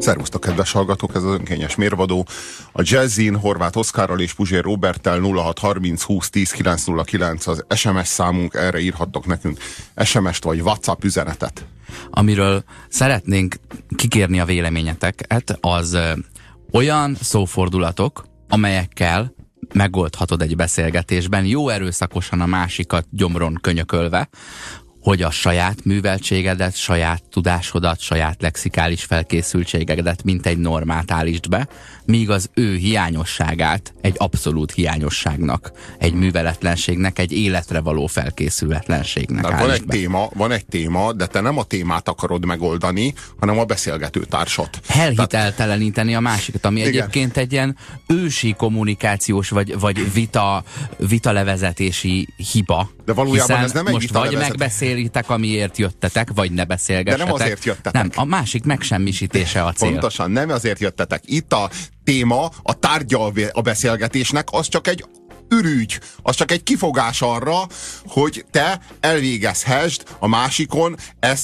Szervusztok, kedves hallgatók, ez az önkényes mérvadó. A Jazzin Horváth Oszkárral és Puzsér Róberttel 0630 20 10 909 az SMS számunk, erre írhattok nekünk SMS-t vagy WhatsApp üzenetet. Amiről szeretnénk kikérni a véleményeteket, az olyan szófordulatok, amelyekkel megoldhatod egy beszélgetésben, jó erőszakosan a másikat gyomron könyökölve, hogy a saját műveltségedet, saját tudásodat, saját lexikális felkészültségedet mint egy normát állítsd be, míg az ő hiányosságát egy abszolút hiányosságnak, egy műveletlenségnek, egy életre való felkészületlenségnek állítsd be. Van egy téma, de te nem a témát akarod megoldani, hanem a beszélgetőtársat. Elhitelteleníteni a másikat, ami igen. Egyébként egy ilyen ősi kommunikációs vagy vitalevezetési hiba. De valójában ez nem egy most vagy megbeszélitek, amiért jöttetek, vagy ne beszélgessetek. De nem azért jöttetek. Nem, a másik megsemmisítése a cél. Pontosan, nem azért jöttetek. Itt a téma, a tárgya a beszélgetésnek, az csak egy ürügy, az csak egy kifogás arra, hogy te elvégezhessd a másikon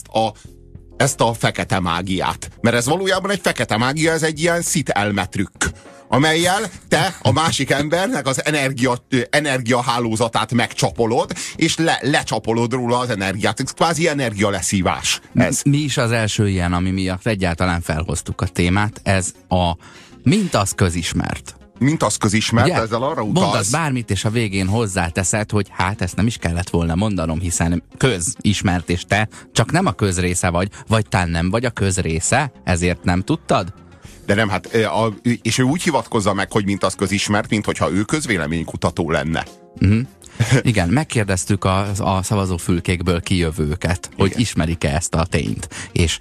ezt a fekete mágiát. Mert ez valójában egy fekete mágia, ez egy ilyen szit elmetrükk, amellyel te a másik embernek az energiahálózatát megcsapolod, és lecsapolod róla az energiát. Ez kvázi energialeszívás. Ez. Mi is az első ilyen, ami miatt egyáltalán felhoztuk a témát, ez a mint az közismert. Mint az közismert, ugye? Ezzel arra utalsz. Mondasz bármit, és a végén hozzáteszed, hogy hát ezt nem is kellett volna mondanom, hiszen közismert, és te csak nem a közrésze vagy talán nem vagy a közrésze, ezért nem tudtad? De nem, hát, és ő úgy hivatkozza meg, hogy mint az közismert, mint hogyha ő közvéleménykutató lenne. Igen, megkérdeztük a szavazófülkékből kijövőket, hogy ismerik-e ezt a tényt, és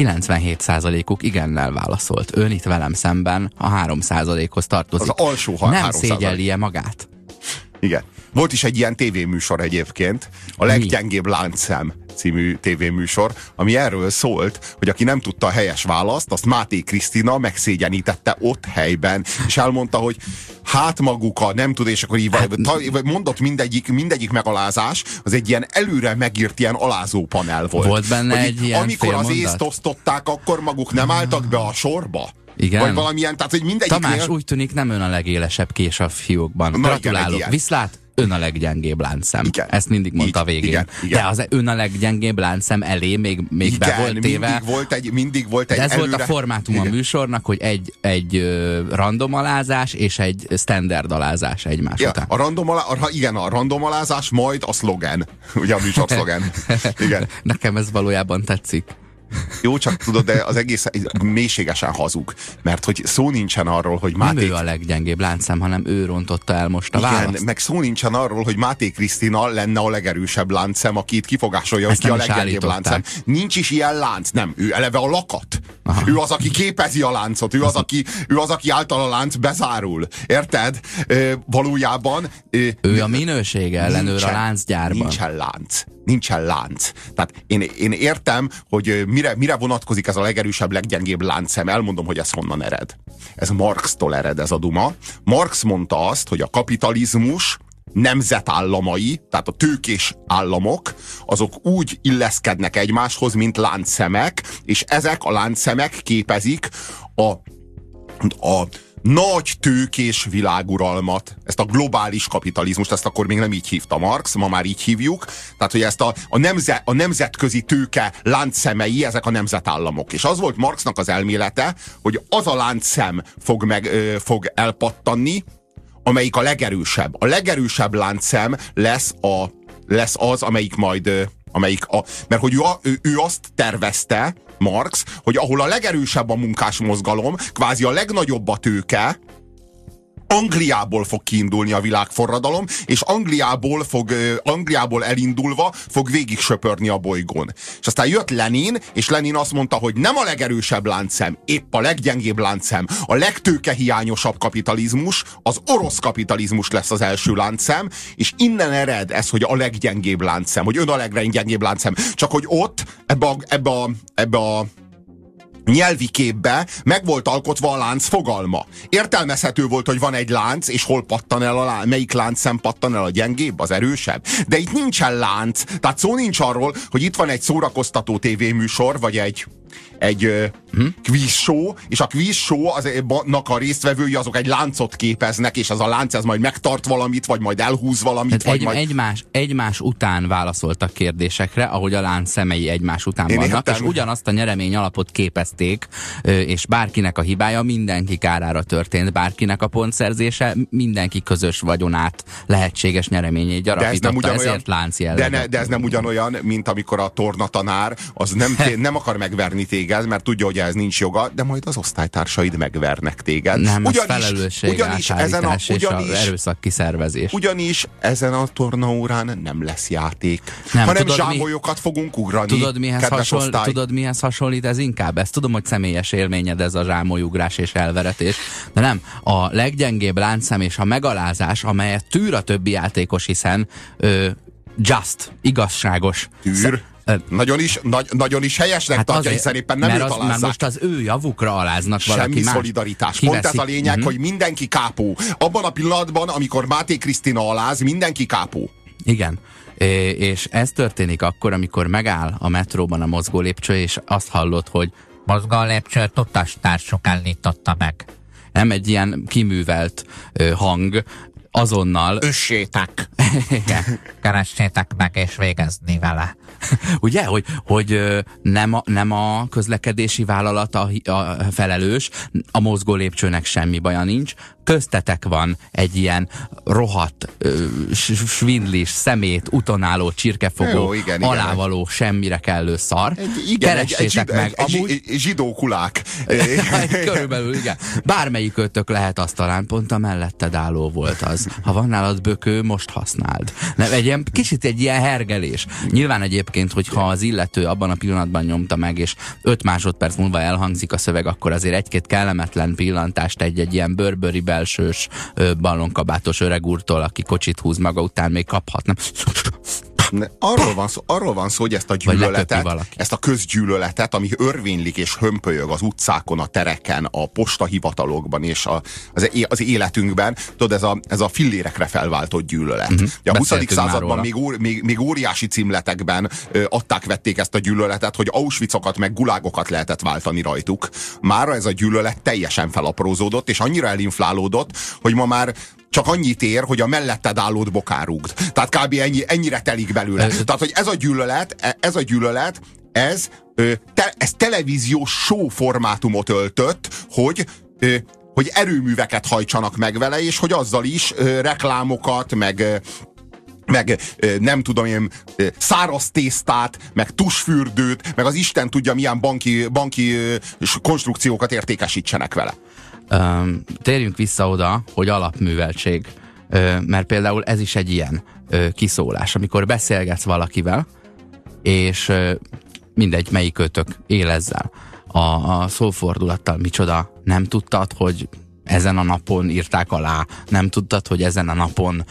97%-uk igennel válaszolt. Ön itt velem szemben a 3%-hoz tartozik. Az alsó 3%. Nem szégyelli-e magát? Igen. Volt is egy ilyen tévéműsor egyébként, a Leggyengébb láncszem című tévéműsor, ami erről szólt, hogy aki nem tudta a helyes választ, azt Máté Krisztina megszégyenítette ott helyben, és elmondta, hogy hát maguka nem tud, és akkor így mondott mindegyik megalázás, az egy ilyen előre megírt ilyen alázó panel volt. Volt benne hogy egy ilyen amikor az észt osztották, akkor maguk nem álltak be a sorba. Igen. Vagy valamilyen, tehát hogy mindegyiknél... Tamás, úgy tűnik, nem ön a legélesebb kés a fiókban. Gratulálok. Viszlát, ön a leggyengébb láncszem. Igen. Ezt mindig mondta a végén. Igen. De az ön a leggyengébb láncszem elé még be volt téve. Mindig volt egy de ez előre... volt a formátum a műsornak, hogy egy random alázás és egy standard alázás egymás után. A random alázás, majd a szlogen. Ugye a műsor szlogen. Igen. Nekem ez valójában tetszik. Jó, csak tudod, de az egész mélységesen hazug. Mert hogy szó nincsen arról, hogy Máté... Nem ő a leggyengébb láncszem, hanem ő rontotta el most a választ. Igen, meg szó nincsen arról, hogy Máté Krisztina lenne a legerősebb láncszem, aki itt kifogásolja, hogy ki a leggyengébb láncszem. Nincs is ilyen lánc, nem. Ő eleve a lakat. Aha. Ő az, aki képezi a láncot. Ő az, aki által a lánc bezárul. Érted? Valójában... Ő a minőség ellenőr a láncgyárban. Nincsen lánc. Tehát én értem, hogy mire vonatkozik ez a legerősebb, leggyengébb láncszem. Elmondom, hogy ez honnan ered. Ez Marxtól ered, ez a duma. Marx mondta azt, hogy a kapitalizmus nemzetállamai, tehát a tőkés államok, azok úgy illeszkednek egymáshoz, mint láncszemek, és ezek a láncszemek képezik a nagy tőkés világuralmat, ezt a globális kapitalizmust, ezt akkor még nem így hívta Marx, ma már így hívjuk, tehát hogy ezt a nemzetközi tőke láncszemei, ezek a nemzetállamok. És az volt Marxnak az elmélete, hogy az a láncszem fog elpattanni, amelyik a legerősebb. A legerősebb láncszem lesz az, amelyik majd... mert hogy ő azt tervezte, Marx, hogy ahol a legerősebb a munkásmozgalom, kvázi a legnagyobb a tőke, Angliából fog kiindulni a világforradalom, és Angliából elindulva fog végig söpörni a bolygón. És aztán jött Lenin, és Lenin azt mondta, hogy nem a legerősebb láncszem, épp a leggyengébb láncszem, a legtőkehiányosabb kapitalizmus, az orosz kapitalizmus lesz az első láncszem, és innen ered ez, hogy a leggyengébb láncszem, hogy ön a leggyengébb láncszem. Csak hogy ott, ebbe a nyelvi képbe meg volt alkotva a lánc fogalma. Értelmezhető volt, hogy van egy lánc, és hol pattan el melyik láncszem pattan el, a gyengébb, az erősebb. De itt nincsen lánc, tehát szó nincs arról, hogy itt van egy szórakoztató tévéműsor, vagy egy quiz show, és a quiz show-nak a résztvevői azok egy láncot képeznek, és ez a lánc ez majd megtart valamit, vagy majd elhúz valamit. Vagy egymás után válaszoltak kérdésekre, ahogy a lánc szemei egymás után vannak, és ugyanazt a nyeremény alapot képezték, és bárkinek a hibája mindenki kárára történt, bárkinek a pontszerzése mindenki közös vagyonát, lehetséges nyereményét gyarapította, ezért lánc jellegű. De ez nem ugyanolyan, mint amikor a tornatanár az nem akar megverni téged, mert tudja, hogy ez nincs joga, de majd az osztálytársaid megvernek téged. Nem, az felelősség átárítás és az erőszak kiszervezés. Ugyanis ezen a tornaórán nem lesz játék, hanem zsámolyokat fogunk ugrani. Tudod, mihez hasonlít ez inkább? Ezt tudom, hogy személyes élményed ez a zsámolyugrás és elveretés, de nem. A leggyengébb láncszem és a megalázás, amelyet tűr a többi játékos, hiszen igazságos. Tűr? Nagyon is helyesnek tartja, hiszen éppen nem őt alázzák. Mert most az ő javukra aláznak valaki más. Semmi szolidaritás. Pont ez a lényeg, hogy mindenki kápó. Abban a pillanatban, amikor Máté Krisztina aláz, mindenki kápó. Igen. És ez történik akkor, amikor megáll a metróban a mozgólépcső, és azt hallod, hogy mozgólépcsőt utastársuk állította meg. Nem egy ilyen kiművelt hang, azonnal... Össétek! Keressétek meg és végezni vele. Ugye, hogy nem a közlekedési vállalat a felelős, a mozgó lépcsőnek semmi baja nincs, köztetek van egy ilyen rohadt, svindlis, szemét, utonáló, csirkefogó, alávaló, semmire kellő szar. Keressétek meg. Egy zsidókulák. Körülbelül, igen. Bármelyik ötök lehet, az talán pont a melletted álló volt az. Ha van nálad bökő, most használd. Nem, kicsit egy ilyen hergelés. Nyilván egyébként, hogyha az illető abban a pillanatban nyomta meg, és 5 másodperc múlva elhangzik a szöveg, akkor azért egy-két kellemetlen pillantást egy ilyen bőrböri belsős ballonkabátos öreg úrtól, aki kocsit húz maga után, még kaphat, nem? Arról van szó, hogy ezt a gyűlöletet, ezt a közgyűlöletet, ami örvénylik és hömpölyög az utcákon, a tereken, a postahivatalokban és az életünkben, tudod, ez a fillérekre felváltott gyűlölet. A 20. században még óriási címletekben adták-vették ezt a gyűlöletet, hogy Auschwitzokat meg gulágokat lehetett váltani rajtuk. Mára ez a gyűlölet teljesen felaprózódott, és annyira elinflálódott, hogy ma már csak annyit ér, hogy a melletted állót bokárugd. Tehát kb. Ennyire telik belőle. Tehát, hogy ez a gyűlölet, ez televíziós show formátumot öltött, hogy erőműveket hajtsanak meg vele, és hogy azzal is reklámokat, meg nem tudom én, száraz tésztát, meg tusfürdőt, meg az Isten tudja milyen banki konstrukciókat értékesítsenek vele. Térjünk vissza oda, hogy alapműveltség. Mert például ez is egy ilyen kiszólás, amikor beszélgetsz valakivel, és mindegy, melyik ötök él ezzel. A szófordulattal micsoda, nem tudtad, hogy ezen a napon írták alá, nem tudtad, hogy ezen a napon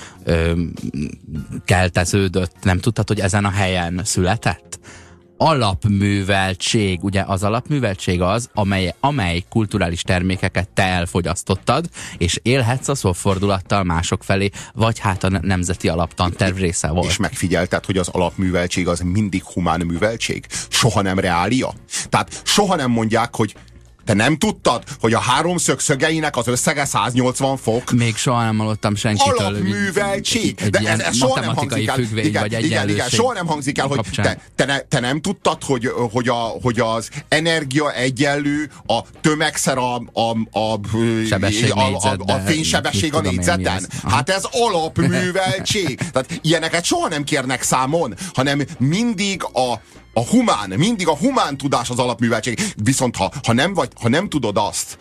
kelteződött, nem tudtad, hogy ezen a helyen született? Alapműveltség, ugye az alapműveltség az, amely kulturális termékeket te elfogyasztottad, és élhetsz a szófordulattal mások felé, vagy hát a nemzeti alaptanterv része volt. És megfigyelted, hogy az alapműveltség az mindig humán műveltség? Soha nem reália? Tehát soha nem mondják, hogy te nem tudtad, hogy a háromszög szögeinek az összege 180 fok? Még soha nem hallottam senkitől. Alapműveltség! De ez soha nem hangzik el. Igen, soha nem hangzik el, hogy te nem tudtad, hogy az energia egyenlő a tömegszer a fénysebesség a négyzeten. Hát ez alapműveltség! Tehát ilyeneket soha nem kérnek számon, hanem mindig mindig a humán tudás az alapműveltség. Viszont ha nem tudod azt,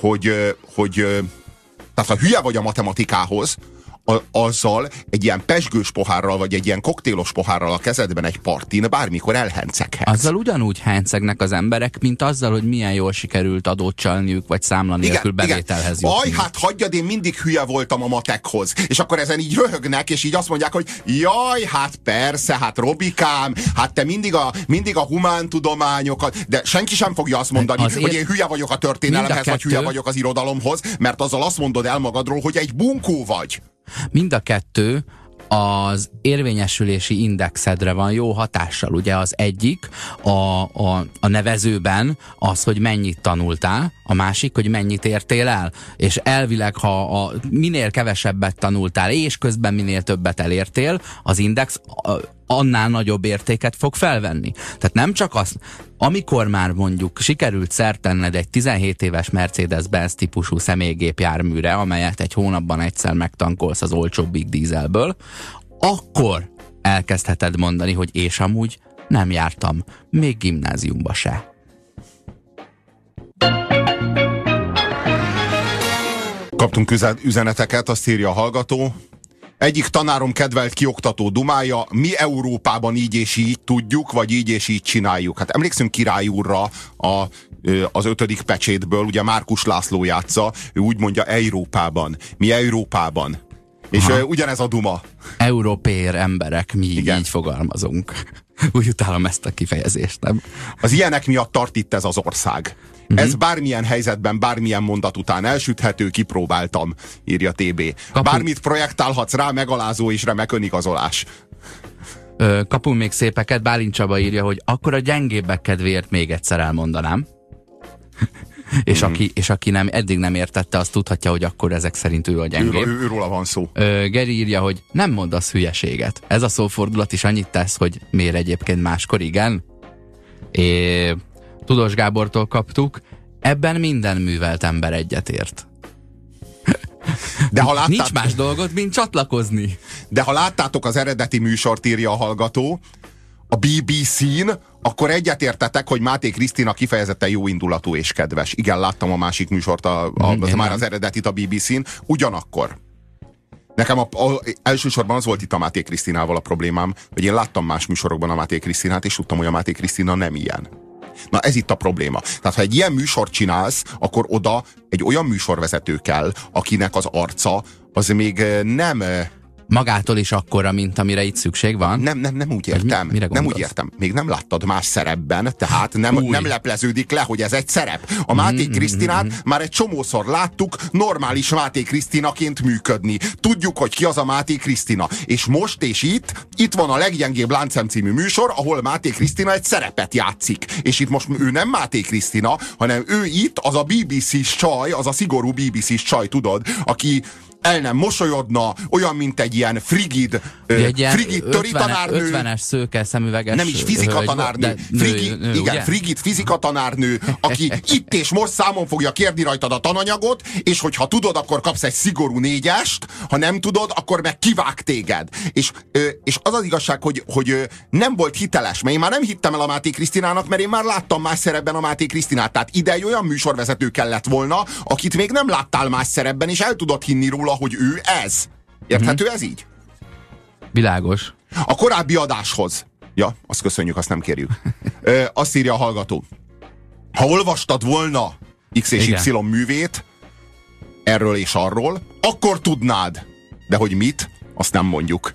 tehát ha hülye vagy a matematikához, azzal egy ilyen pezsgős pohárral, vagy egy ilyen koktélos pohárral a kezedben egy partin bármikor elhenceghetsz. Azzal ugyanúgy hencegnek az emberek, mint azzal, hogy milyen jól sikerült adót csalniuk, vagy számla nélkül bevételhez jutni. Hát hagyjad, én mindig hülye voltam a matekhoz. És akkor ezen így röhögnek, és így azt mondják, hogy jaj, hát persze, hát Robikám, hát te mindig a humántudományokat, de senki sem fogja azt mondani, hogy én hülye vagyok a történelemhez, vagy hülye vagyok az irodalomhoz, mert azzal azt mondod el magadról, hogy egy bunkó vagy. Mind a kettő az érvényesülési indexedre van jó hatással. Ugye az egyik a nevezőben az, hogy mennyit tanultál, a másik, hogy mennyit értél el. És elvileg, ha minél kevesebbet tanultál, és közben minél többet elértél, az index annál nagyobb értéket fog felvenni. Tehát nem csak az, amikor már mondjuk sikerült szert tenned egy 17 éves Mercedes-Benz típusú személygépjárműre, amelyet egy hónapban egyszer megtankolsz az olcsóbbik dízelből, akkor elkezdheted mondani, hogy és amúgy nem jártam még gimnáziumba se. Kaptunk üzeneteket, azt írja a hallgató. Egyik tanárom kedvelt kioktató dumája, mi Európában így és így tudjuk, vagy így és így csináljuk. Hát emlékszünk Király úrra az 5. pecsétből, ugye Márkus László játsza, ő úgy mondja Európában. Mi Európában. És ugyanez a duma. Európér emberek, mi így fogalmazunk. Úgy utálom ezt a kifejezést, nem? Az ilyenek miatt tart itt ez az ország. Ez bármilyen helyzetben, bármilyen mondat után elsüthető, kipróbáltam, írja TB. Bármit projektálhatsz rá, megalázó és remek önigazolás. Kapunk még szépeket, Bálint Csaba írja, hogy akkor a gyengébbek kedvéért még egyszer elmondanám. És aki eddig nem értette, azt tudhatja, hogy akkor ezek szerint ő a gyengébb. Őróla van szó. Geri írja, hogy nem mondasz hülyeséget. Ez a szófordulat is annyit tesz, hogy miért egyébként máskor igen. Tudós Gábortól kaptuk, ebben minden művelt ember egyetért. De ha láttátok... Nincs más dolgot, mint csatlakozni. De ha láttátok az eredeti műsort, írja a hallgató, a BBC-n, akkor egyetértetek, hogy Máté Krisztina kifejezetten jó indulatú és kedves. Igen, láttam a másik műsort, már az eredetit a BBC-n. Ugyanakkor nekem elsősorban az volt itt a Máté Krisztinával a problémám, hogy én láttam más műsorokban a Máté Krisztinát, és tudtam, hogy a Máté Krisztina nem ilyen. Na ez itt a probléma. Tehát ha egy ilyen műsort csinálsz, akkor oda egy olyan műsorvezető kell, akinek az arca az még nem... Magától is akkora, mint amire itt szükség van? Nem úgy értem. Nem úgy értem. Még nem láttad más szerepben, tehát nem lepleződik le, hogy ez egy szerep. A Máté Krisztinát már egy csomószor láttuk normális Máté Krisztinaként működni. Tudjuk, hogy ki az a Máté Krisztina. És most és itt van a Leggyengébb Láncszem című műsor, ahol Máté Krisztina egy szerepet játszik. És itt most ő nem Máté Krisztina, hanem ő itt az a BBC-s csaj, az a szigorú BBC-s csaj, tudod, aki el nem mosolyodna, olyan, mint egy ilyen frigid töri tanárnő. 50-es szőke szemüveges. Nem is fizikatanárnő. Frigid fizikatanárnő, aki itt és most számon fogja kérni rajtad a tananyagot, és hogyha tudod, akkor kapsz egy szigorú 4-est, ha nem tudod, akkor meg kivág téged. És az az igazság, hogy nem volt hiteles, mert én már nem hittem el a Máté Krisztinának, mert én már láttam más szerepben a Máté Krisztinát. Tehát ide egy olyan műsorvezető kellett volna, akit még nem láttál más szerepben, és el tudod hinni róla, hogy ő ez. Érthető ez így? Világos. A korábbi adáshoz. Ja, azt köszönjük, azt nem kérjük. Azt írja a hallgató. Ha olvastad volna X és Y művét, erről és arról, akkor tudnád. De hogy mit, azt nem mondjuk.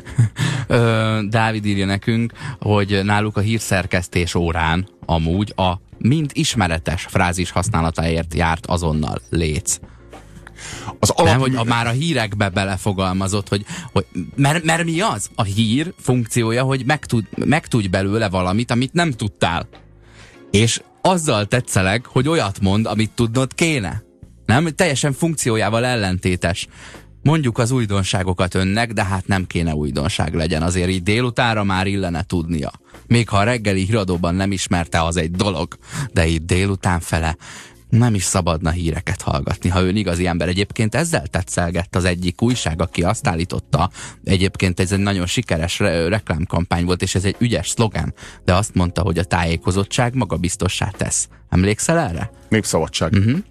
Dávid írja nekünk, hogy náluk a hírszerkesztés órán amúgy a mind ismeretes frázis használatáért járt azonnal léc. Nem, hogy már a hírekbe belefogalmazott, hogy mert mi az? A hír funkciója, hogy megtudj belőle valamit, amit nem tudtál. És azzal tetszeleg, hogy olyat mond, amit tudnod kéne. Nem? Teljesen funkciójával ellentétes. Mondjuk az újdonságokat önnek, de hát nem kéne újdonság legyen. Azért így délutánra már illene tudnia. Még ha a reggeli híradóban nem ismerte, az egy dolog. De így délután fele nem is szabadna híreket hallgatni, ha ön igazi ember. Egyébként ezzel tetszelgett az egyik újság, aki azt állította, egyébként ez egy nagyon sikeres reklámkampány volt, és ez egy ügyes szlogen, de azt mondta, hogy a tájékozottság magabiztossá tesz. Emlékszel erre? Népszabadság.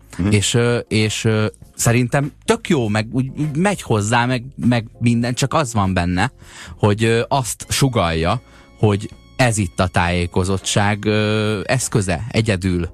És szerintem tök jó, meg úgy megy hozzá, meg minden, csak az van benne, hogy azt sugallja, hogy ez itt a tájékozottság eszköze, egyedül.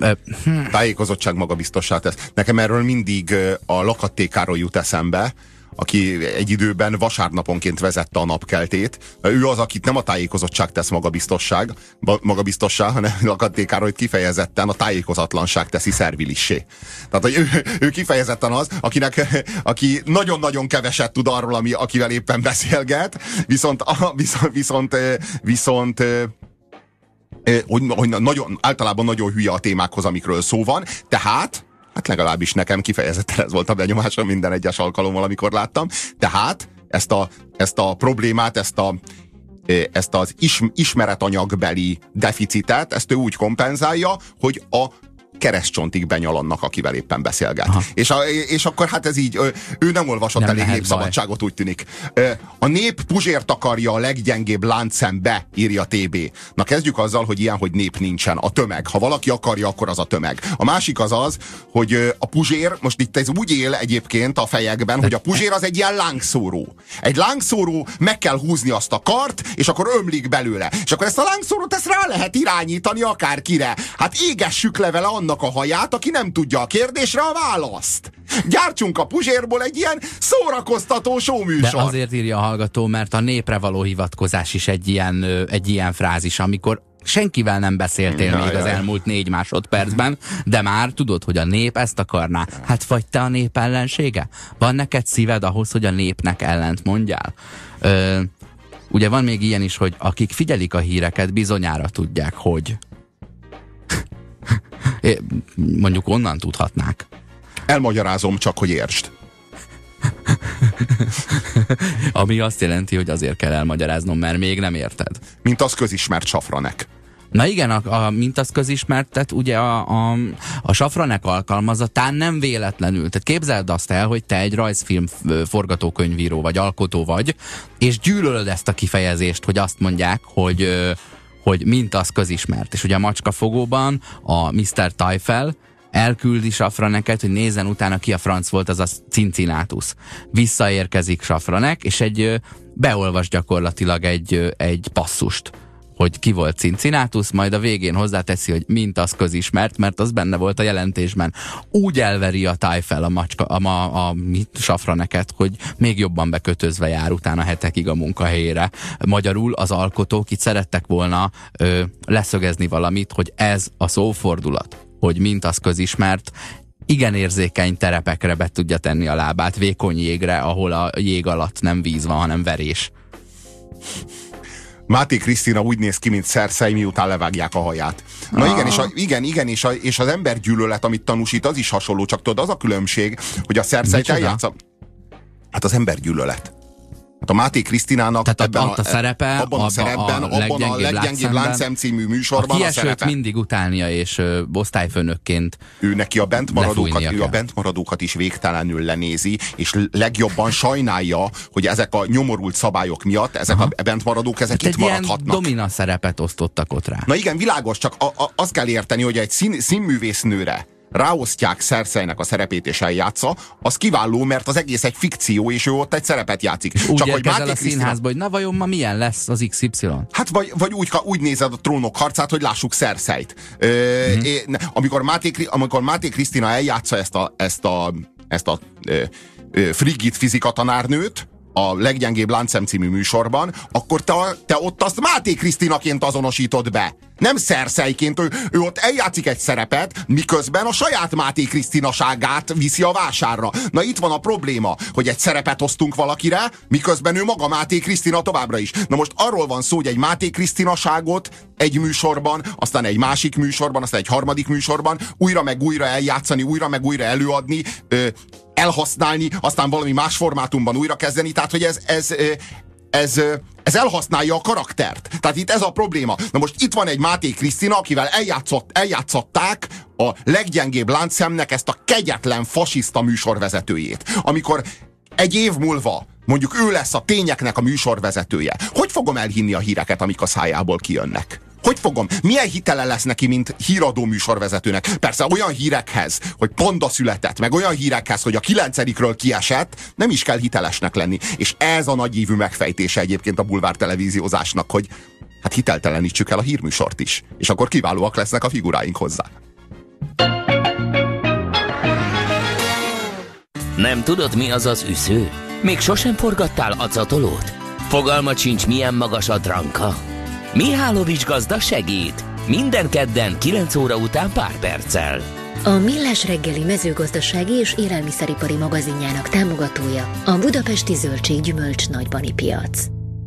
Tájékozottság magabiztossá tesz. Nekem erről mindig a Lakattékáról jut eszembe, aki egy időben vasárnaponként vezette a napkeltét. Ő az, akit nem a tájékozottság tesz magabiztossá, hanem akadékára, hogy kifejezetten a tájékozatlanság teszi szervilissé. Tehát, hogy ő kifejezetten az, aki nagyon-nagyon keveset tud arról, akivel éppen beszélget, viszont általában nagyon hülye a témákhoz, amikről szó van, tehát hát legalábbis nekem kifejezetten ez volt a benyomásom minden egyes alkalommal, amikor láttam. Tehát ezt a problémát, ezt az ismeretanyagbeli deficitet, ezt ő úgy kompenzálja, hogy a keresztcsontig benyalannak, akivel éppen beszélget. És akkor hát ez így, ő nem olvasott nem elég népszabadságot, úgy tűnik. A nép Puzsért akarja a leggyengébb láncszembe, írja TB. Na kezdjük azzal, hogy ilyen, hogy nép nincsen. A tömeg. Ha valaki akarja, akkor az a tömeg. A másik az, hogy a Puzsér, most itt ez úgy él egyébként a fejekben, hogy a Puzsér az egy ilyen lángszóró. Egy lángszóró, meg kell húzni azt a kart, és akkor ömlik belőle. És akkor ezt a lángszórót ezt rá lehet irányítani akárkire. Hát égessük le vele annak a haját, aki nem tudja a kérdésre a választ. Gyártsunk a Puzsérból egy ilyen szórakoztató showműsor. De azért írja a hallgató, mert a népre való hivatkozás is egy ilyen frázis, amikor senkivel nem beszéltél még az elmúlt 4 másodpercben, de már tudod, hogy a nép ezt akarná. Hát vagy te a nép ellensége? Van neked szíved ahhoz, hogy a népnek ellent mondjál? Ugye van még ilyen is, hogy akik figyelik a híreket, bizonyára tudják, hogy mondjuk onnan tudhatnák. Elmagyarázom, csak hogy értsd. Ami azt jelenti, hogy azért kell elmagyaráznom, mert még nem érted. Mint az közismert Safranek. Na igen, mint az közismertet, ugye a Safranek alkalmazatán nem véletlenül. Tehát képzeld azt el, hogy te egy rajzfilm forgatókönyvíró vagy alkotó vagy, és gyűlölöd ezt a kifejezést, hogy azt mondják, hogy mint az közismert. És ugye a Macskafogóban a Mr. Tyfel elküldi Safraneket, hogy nézzen utána, ki a franc volt az a Cincinnatus. Visszaérkezik Safranek, és beolvas gyakorlatilag egy passzust, hogy ki volt Cincinnatus, majd a végén hozzáteszi, hogy mint az közismert, mert az benne volt a jelentésben. Úgy elveri a Tyfel a Safraneket, hogy még jobban bekötözve jár utána hetekig a munkahelyére. Magyarul az alkotók itt szerettek volna leszögezni valamit, hogy ez a szófordulat, hogy mint az közismert, igen érzékeny terepekre be tudja tenni a lábát, vékony jégre, ahol a jég alatt nem víz van, hanem verés. Máté Krisztina úgy néz ki, mint Cersei, miután levágják a haját. Na igen, és az embergyűlölet, amit tanúsít, az is hasonló, csak tudod, az a különbség, hogy a Cersei-t eljátsza. Hát az embergyűlölet. Hát a Máté Krisztinának abban a szerepe, abban a leggyengébb láncszem című műsorban a szerepe. Mindig utálnia és osztályfőnökként ő neki a bentmaradókat is végtelenül lenézi, és legjobban sajnálja, hogy ezek a nyomorult szabályok miatt ezek a bentmaradók itt maradhatnak. Ilyen domina szerepet osztottak ott rá. Na igen, világos, csak azt kell érteni, hogy egy színművésznőre ráosztják Cerseinek a szerepét és eljátsza, az kiváló, mert az egész egy fikció, és ő ott egy szerepet játszik. És úgy érkezel a színházba, hogy na vajon ma milyen lesz az XY? Hát vagy úgy nézed a Trónok harcát, hogy lássuk Cerseit. Amikor Máté Krisztina eljátsza ezt a frigid fizikatanárnőt a leggyengébb láncszem című műsorban, akkor te ott azt Máté Krisztinaként azonosítod be. Nem Cerseiként, ő ott eljátszik egy szerepet, miközben a saját Máté Krisztinaságát viszi a vásárra. Na itt van a probléma, hogy egy szerepet osztunk valakire, miközben ő maga Máté Krisztina továbbra is. Na most arról van szó, hogy egy Máté Krisztinaságot egy műsorban, aztán egy másik műsorban, aztán egy harmadik műsorban újra meg újra eljátszani, újra meg újra előadni, elhasználni, aztán valami más formátumban újra kezdeni, tehát hogy ez elhasználja a karaktert. Tehát itt ez a probléma. Na most itt van egy Máté Krisztina, akivel eljátszották a leggyengébb láncszemnek ezt a kegyetlen fasiszta műsorvezetőjét. Amikor egy év múlva mondjuk ő lesz a tényeknek a műsorvezetője, hogy fogom elhinni a híreket, amik a szájából kijönnek? Hogy fogom? Milyen hitele lesz neki, mint híradó műsorvezetőnek? Persze olyan hírekhez, hogy panda született, meg olyan hírekhez, hogy a 9-ről kiesett, nem is kell hitelesnek lenni. És ez a nagyívű megfejtése egyébként a bulvár televíziózásnak, hogy hát hiteltelenítsük el a hírműsort is. És akkor kiválóak lesznek a figuráink hozzá. Nem tudod, mi az az üsző? Még sosem forgattál acatolót? Fogalmat sincs, milyen magas a dranka? Mihálovics gazda segít! Minden kedden 9 óra után pár perccel. A Millás reggeli mezőgazdasági és élelmiszeripari magazinjának támogatója a Budapesti Zöldség Gyümölcs Nagybani Piac.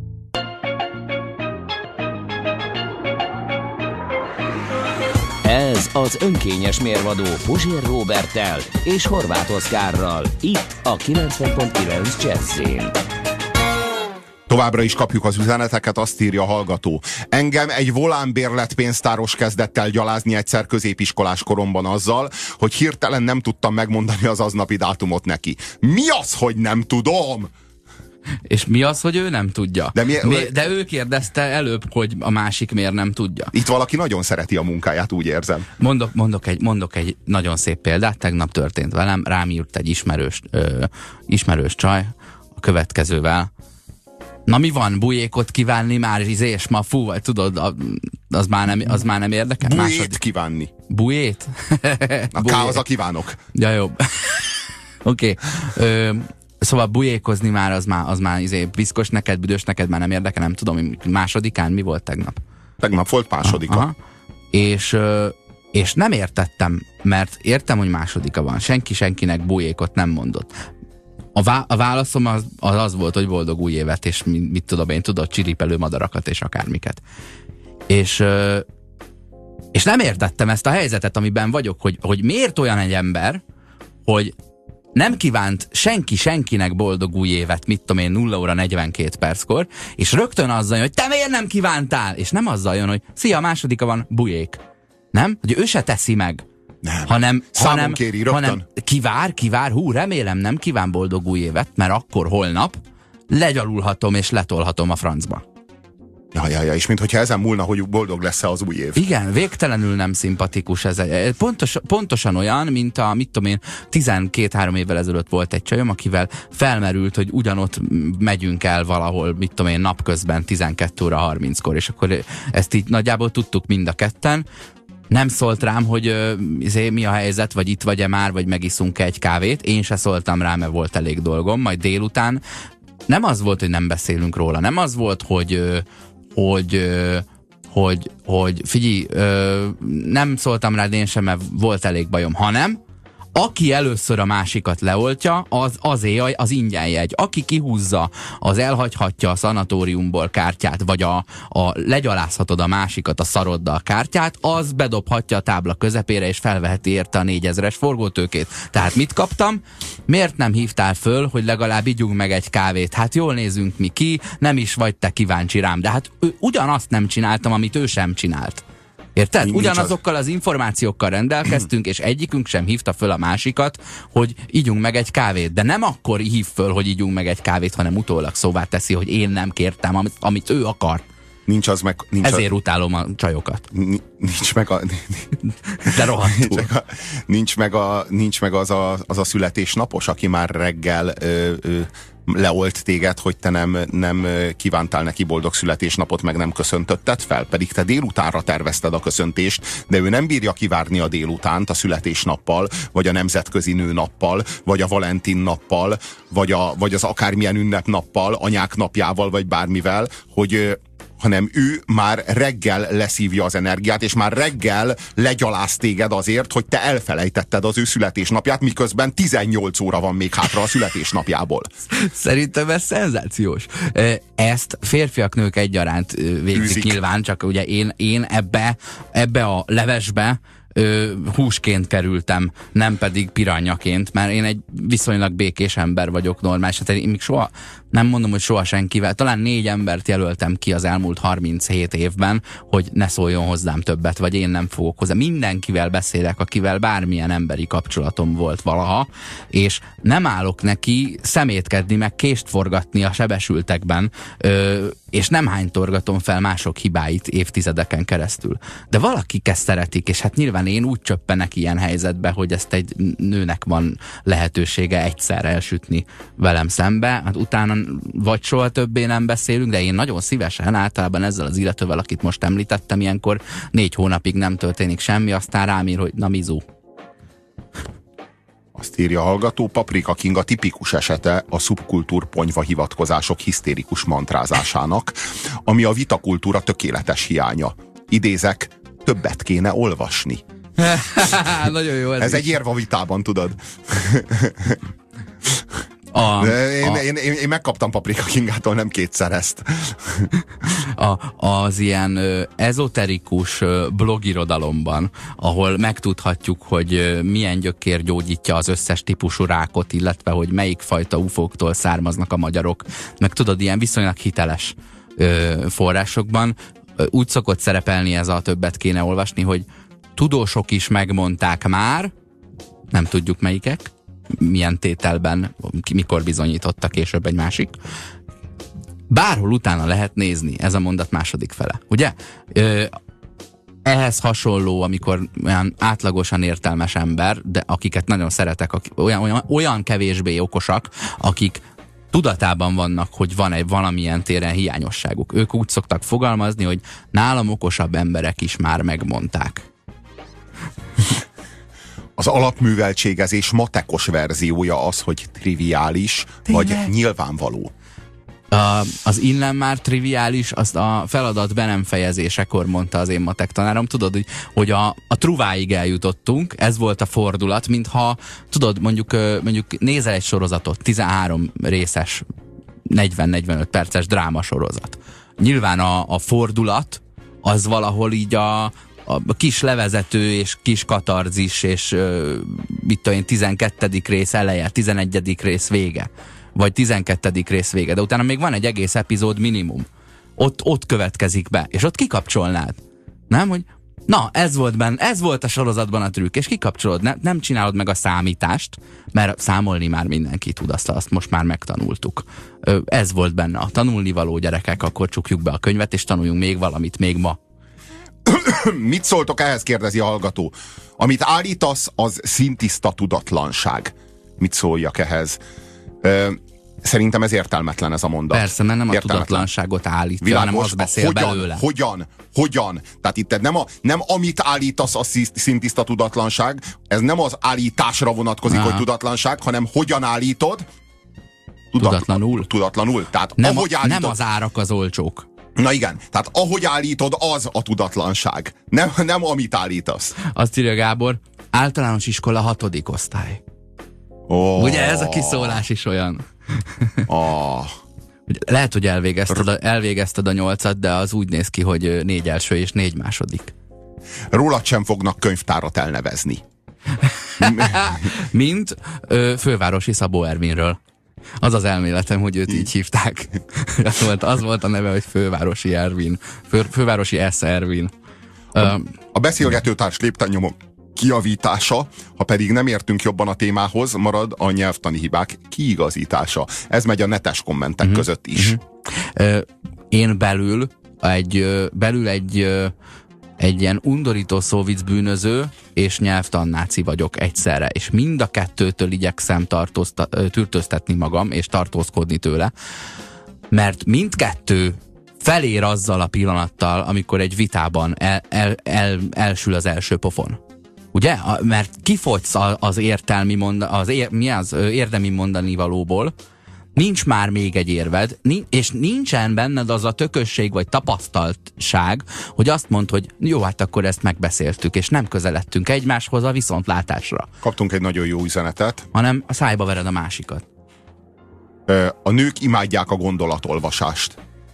Ez az önkényes mérvadó Puzsér Róberttel és Horváth Oszkárral, itt a 90.9 Jazz-én. Továbbra is kapjuk az üzeneteket, azt írja a hallgató. Engem egy volánbérlet pénztáros kezdett el gyalázni egyszer középiskolás koromban azzal, hogy hirtelen nem tudtam megmondani az aznapi dátumot neki. Mi az, hogy nem tudom? És mi az, hogy ő nem tudja? De ő kérdezte előbb, hogy a másik miért nem tudja. Itt valaki nagyon szereti a munkáját, úgy érzem. Mondok egy nagyon szép példát, tegnap történt velem, rám írt egy ismerős csaj a következővel. Na mi van, bujékot kívánni már és ma fú, vagy tudod, az már nem érdekel? Bujét kívánni. Bujét? A K az a kívánok. Ja, jó. Oké. Szóval bujékozni már az már piszkos neked, büdös neked, már nem érdekel, nem tudom, másodikán mi volt tegnap? Tegnap volt másodika. Aha. És nem értettem, mert értem, hogy másodika van. Senki senkinek bujékot nem mondott. A válaszom az volt, hogy boldog új évet, és mit tudom én, tudod, csiripelő madarakat és akármiket. És nem értettem ezt a helyzetet, amiben vagyok, hogy miért olyan egy ember, hogy nem kívánt senkinek boldog új évet, mit tudom én, 0 óra 42 perckor, és rögtön azzal jön, hogy te miért nem kívántál? És nem azzal jön, hogy szia, másodika van, bujék. Nem? Hogy ő se teszi meg. Nem. Hanem kéri rögtön. Kivár, remélem nem kíván boldog új évet, mert akkor holnap legyalulhatom és letolhatom a francba. Ja, és minthogyha ezen múlna, hogy boldog lesz-e az új év. Igen, végtelenül nem szimpatikus ez. Pontosan olyan, mint a, mit tudom én, 12-3 évvel ezelőtt volt egy csajom, akivel felmerült, hogy ugyanott megyünk el valahol, mit tudom én, napközben 12 óra 30-kor, és akkor ezt így nagyjából tudtuk mind a ketten. Nem szólt rám, hogy mi a helyzet, vagy itt vagy-e már, vagy megiszunk egy kávét. Én se szóltam rá, mert volt elég dolgom. Majd délután nem az volt, hogy nem beszélünk róla. Nem az volt, hogy figyelj, nem szóltam rád én sem, mert volt elég bajom, hanem aki először a másikat leoltja, az ingyen jegy. Aki kihúzza, az elhagyhatja a szanatóriumból kártyát, vagy a legyalázhatod a másikat a szaroddal kártyát, az bedobhatja a tábla közepére, és felveheti érte a 4000-es forgótőkét. Tehát mit kaptam? Miért nem hívtál föl, hogy legalább ígyunk meg egy kávét? Hát jól nézünk mi ki, nem is vagy te kíváncsi rám. De hát ugyanazt nem csináltam, amit ő sem csinált. Érted? Ugyanazokkal az információkkal rendelkeztünk, és egyikünk sem hívta föl a másikat, hogy ígyunk meg egy kávét. De nem akkor hív föl, hogy ígyunk meg egy kávét, hanem utólag szóvá teszi, hogy én nem kértem, amit ő akar. Ezért utálom a csajokat. Nincs meg a... De rohadtul. Nincs meg az a születésnapos, aki már reggel leolt téged, hogy te nem kívántál neki boldog születésnapot, meg nem köszöntötted fel, pedig te délutánra tervezted a köszöntést, de ő nem bírja kivárni a délutánt a születésnappal, vagy a nemzetközi nőnappal, vagy a Valentin nappal, vagy az akármilyen ünnepnappal, anyák napjával, vagy bármivel, hanem ő már reggel leszívja az energiát, és már reggel legyaláz téged azért, hogy te elfelejtetted az ő születésnapját, miközben 18 óra van még hátra a születésnapjából. Szerintem ez szenzációs. Ezt férfiak, nők egyaránt végzik nyilván, csak ugye én ebbe a levesbe húsként kerültem, nem pedig piranyaként, mert én egy viszonylag békés ember vagyok, normális. Hát én még soha, nem mondom, hogy soha senkivel, talán 4 embert jelöltem ki az elmúlt 37 évben, hogy ne szóljon hozzám többet, vagy én nem fogok hozzá. Mindenkivel beszélek, akivel bármilyen emberi kapcsolatom volt valaha, és nem állok neki szemétkedni, meg kést forgatni a sebesültekben, és nem hánytorgatom fel mások hibáit évtizedeken keresztül. De valakik ezt szeretik, és hát nyilván én úgy csöppenek ilyen helyzetbe, hogy ezt egy nőnek van lehetősége egyszer elsütni velem szembe, hát utána vagy soha többé nem beszélünk, de én nagyon szívesen általában ezzel az illetővel, akit most említettem, ilyenkor 4 hónapig nem történik semmi, aztán rám ír, hogy na mizu. Írja a hallgató, Paprika King a tipikus esete a szubkultúr ponyva hivatkozások hisztérikus mantrázásának, ami a vitakultúra tökéletes hiánya. Idézek, többet kéne olvasni. Nagyon jó ez. Ez egy érv a vitában, tudod. Én megkaptam Paprika Kingától nem kétszer ezt. Az ilyen ezoterikus blogirodalomban, ahol megtudhatjuk, hogy milyen gyökér gyógyítja az összes típusú rákot, illetve hogy melyik fajta ufóktól származnak a magyarok, meg tudod, ilyen viszonylag hiteles forrásokban úgy szokott szerepelni ez a többet kéne olvasni, hogy tudósok is megmondták már, nem tudjuk melyikek, milyen tételben, mikor bizonyította később egy másik. Bárhol utána lehet nézni, ez a mondat második fele. Ugye? Ehhez hasonló, amikor olyan átlagosan értelmes ember, de akiket nagyon szeretek, olyan kevésbé okosak, akik tudatában vannak, hogy van egy valamilyen téren hiányosságuk. Ők úgy szoktak fogalmazni, hogy nálam okosabb emberek is már megmondták. Az alapműveltségezés matekos verziója az, hogy triviális, vagy nyilvánvaló. Az innen már triviális, azt a feladat be nem fejezésekor mondta az én matek tanárom. Tudod, hogy a truváig eljutottunk, ez volt a fordulat, mintha, tudod, mondjuk nézel egy sorozatot, 13 részes, 40-45 perces drámasorozat. Nyilván a fordulat, az valahol így a kis levezető és kis katarzis, és mit tudom én, 12. rész eleje, 11. rész vége. Vagy 12. rész vége, de utána még van egy egész epizód minimum. Ott következik be, és ott kikapcsolnád. Nem, hogy na, ez volt a sorozatban a trükk, és kikapcsolod, nem csinálod meg a számítást, mert számolni már mindenki tud, azt most már megtanultuk. Ez volt benne a tanulnivaló, gyerekek, akkor csukjuk be a könyvet, és tanuljunk még valamit, még ma. Mit szóltok ehhez, kérdezi a hallgató. Amit állítasz, az szintiszta tudatlanság. Mit szóljak ehhez? Szerintem ez értelmetlen, ez a mondat. Persze, mert nem a tudatlanságot állítja, hanem az beszél belőle. Hogyan? Tehát itt nem amit állítasz, a szintiszta tudatlanság, ez nem az állításra vonatkozik, hogy tudatlanság, hanem hogyan állítod? Tudatlanul. Tehát ahogy állítod. Nem az árak az olcsók. Na igen, tehát ahogy állítod, az a tudatlanság. Nem amit állítasz. Azt írja Gábor, általános iskola 6. osztály. Oh. Ugye ez a kiszólás is olyan. Oh. Lehet, hogy elvégezted a 8-at, de az úgy néz ki, hogy 4 első és 4 második. Rólad sem fognak könyvtárat elnevezni. Mint fővárosi Szabó Ervinről. Az az elméletem, hogy őt így hívták. Az volt a neve, hogy fővárosi Ervin. Fővárosi S. Ervin. A beszélgetőtárs léptennyomok kijavítása, ha pedig nem értünk jobban a témához, marad a nyelvtani hibák kiigazítása. Ez megy a netes kommentek között is. Én belül egy ilyen undorító szóvic bűnöző és nyelvtannáci vagyok egyszerre, és mind a kettőtől igyekszem tűrtöztetni magam, és tartózkodni tőle, mert mindkettő felér azzal a pillanattal, amikor egy vitában elsül az első pofon. Ugye? Mert kifogysz az érdemi mondani valóból, nincs már még egy érved, és nincsen benned az a tökösség vagy tapasztaltság, hogy azt mondd, hogy jó, hát akkor ezt megbeszéltük, és nem közeledtünk egymáshoz a viszontlátásra. Kaptunk egy nagyon jó üzenetet. Hanem a szájba vered a másikat. A nők imádják a gondolatolvasást.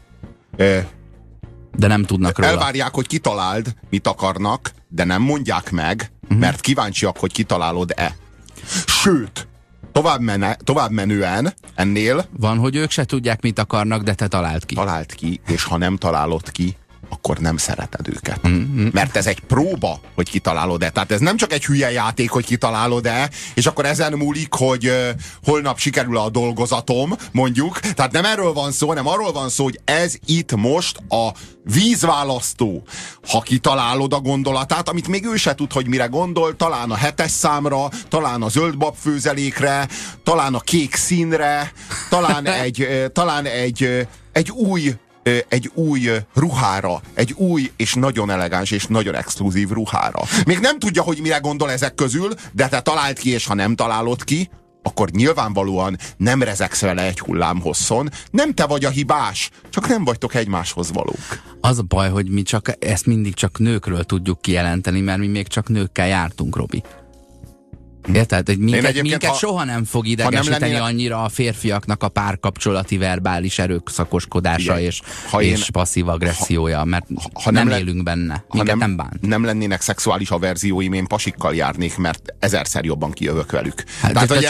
De nem tudnak róla. Elvárják, hogy kitaláld, mit akarnak, de nem mondják meg, mert kíváncsiak, hogy kitalálod-e. Sőt, tovább menően ennél... Van, hogy ők se tudják, mit akarnak, de te találd ki. Találd ki, és ha nem találod ki, akkor nem szereted őket. Mert ez egy próba, hogy kitalálod-e. Tehát ez nem csak egy hülye játék, hogy kitalálod-e, és akkor ezen múlik, hogy holnap sikerül a dolgozatom, mondjuk. Tehát nem erről van szó, hanem arról van szó, hogy ez itt most a vízválasztó. Ha kitalálod a gondolatát, amit még ő se tud, hogy mire gondol, talán a 7-es számra, talán a zöldbab főzelékre, talán a kék színre, talán egy új egy új ruhára, egy új és nagyon elegáns és nagyon exkluzív ruhára. Még nem tudja, hogy mire gondol ezek közül, de te találd ki, és ha nem találod ki, akkor nyilvánvalóan nem rezegsz vele egy hullámhosszon. Nem te vagy a hibás, csak nem vagytok egymáshoz valók. Az a baj, hogy mi ezt mindig csak nőkről tudjuk kijelenteni, mert mi még csak nőkkel jártunk, Robi. Érted? Hogy minket soha nem fog idegesíteni annyira a férfiaknak a párkapcsolati verbális erőszakoskodása és passzív agressziója, mert nem élünk benne. Minket nem bánt. Nem lennének szexuális averzióim, én pasikkal járnék, mert ezerszer jobban kijövök velük. Hát, tehát, de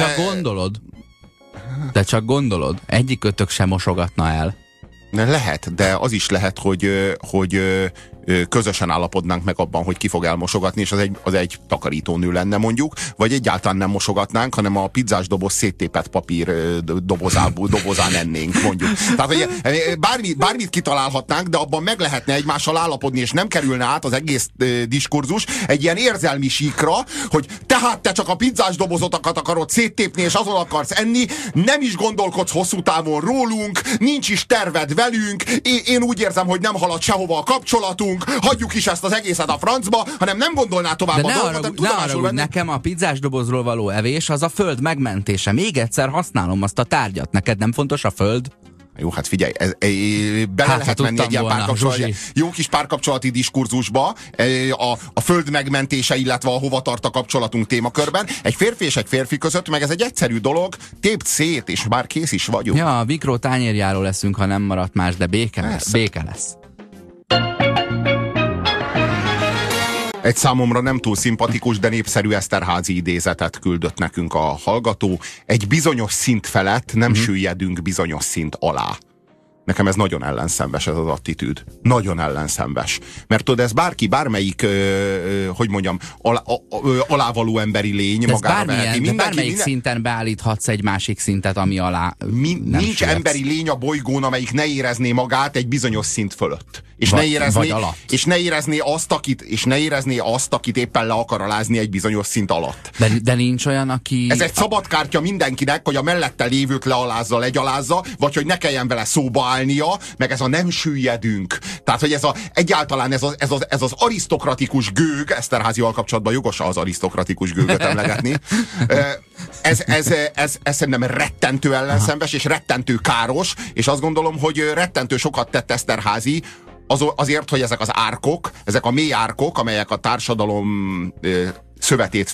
te csak gondolod, egyik kötök sem mosogatna el. Lehet, de az is lehet, hogy közösen állapodnánk meg abban, hogy ki fog elmosogatni, és az egy takarítónő lenne mondjuk, vagy egyáltalán nem mosogatnánk, hanem a pizzás doboz széttépett papír dobozán ennénk mondjuk. Tehát, hogy bármit kitalálhatnánk, de abban meg lehetne egymással állapodni, és nem kerülne át az egész diskurzus egy ilyen érzelmi síkra, hogy tehát te csak a pizzás dobozotokat akarod széttépni, és azon akarsz enni, nem is gondolkodsz hosszú távon rólunk, nincs is terved velünk, én úgy érzem, hogy nem halad sehova a kapcsolatunk, hagyjuk is ezt az egészet a francba, hanem nem gondolná tovább a dolgot. Ne arra, nekem a pizzás dobozról való evés az a föld megmentése. Még egyszer használom azt a tárgyat. Neked nem fontos a föld? Jó, hát figyelj, bele lehet menni egy ilyen jó kis párkapcsolati diskurzusba, a föld megmentése, illetve a hova tart a kapcsolatunk témakörben. Egy férfi és egy férfi között, meg ez egy egyszerű dolog, tépd szét, és már kész is vagyunk. Ja, a mikró tányérjáról leszünk, ha nem maradt más, de béke lesz. Egy számomra nem túl szimpatikus, de népszerű Eszterházy idézetet küldött nekünk a hallgató. Egy bizonyos szint felett nem süllyedünk bizonyos szint alá. Nekem ez nagyon ellenszenves, ez az attitűd. Nagyon ellenszenves. Mert tudod, ez bármelyik, hogy mondjam, alávaló emberi lény magára veheti. Bármelyik szinten beállíthatsz egy másik szintet, ami alá nincs emberi lény a bolygón, amelyik ne érezné magát egy bizonyos szint fölött. És ne érezné azt, akit éppen le akar alázni egy bizonyos szint alatt. De nincs olyan, aki... Ez egy szabad kártya mindenkinek, hogy a mellette lévőt lealázza, legyalázza, vagy hogy ne kelljen vele szóba állnia, meg ez a nem süllyedünk. Tehát, hogy egyáltalán ez az arisztokratikus gőg, Eszterházival kapcsolatban jogos az arisztokratikus gőgöt emlegetni, ez szerintem rettentő ellenszenves, és rettentő káros, és azt gondolom, hogy rettentő sokat tett Eszterházy azért, hogy ezek az árkok, ezek a mély árkok, amelyek a társadalom szövetét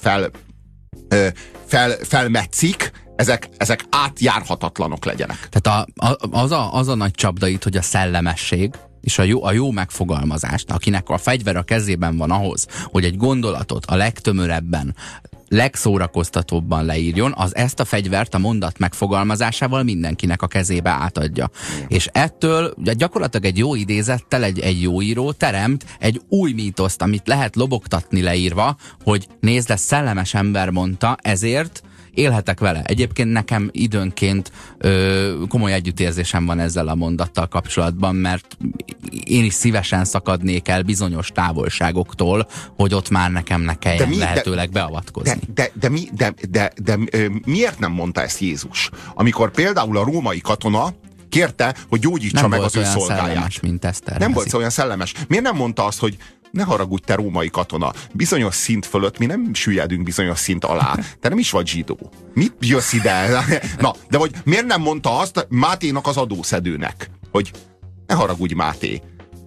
felmetszik, ezek átjárhatatlanok legyenek. Tehát az a nagy csapda itt, hogy a szellemesség és a jó megfogalmazást, akinek a fegyver a kezében van ahhoz, hogy egy gondolatot a legtömörebben, legszórakoztatóbban leírjon, az ezt a fegyvert a mondat megfogalmazásával mindenkinek a kezébe átadja. És ettől gyakorlatilag egy jó idézettel egy jó író teremt egy új mítoszt, amit lehet lobogtatni leírva, hogy nézd, ez szellemes ember mondta, ezért élhetek vele. Egyébként nekem időnként komoly együttérzésem van ezzel a mondattal kapcsolatban, mert én is szívesen szakadnék el bizonyos távolságoktól, hogy ott már nekem ne kelljen lehetőleg beavatkozni. De miért nem mondta ezt Jézus? Amikor például a római katona kérte, hogy gyógyítsa meg az ő szolgáját. Nem volt olyan szellemes. Miért nem mondta azt, hogy ne haragudj, te római katona, bizonyos szint fölött mi nem süllyedünk bizonyos szint alá. Te nem is vagy zsidó. Mit jössz ide? Na, de vagy miért nem mondta azt Máténak, az adószedőnek, hogy ne haragudj, Máté.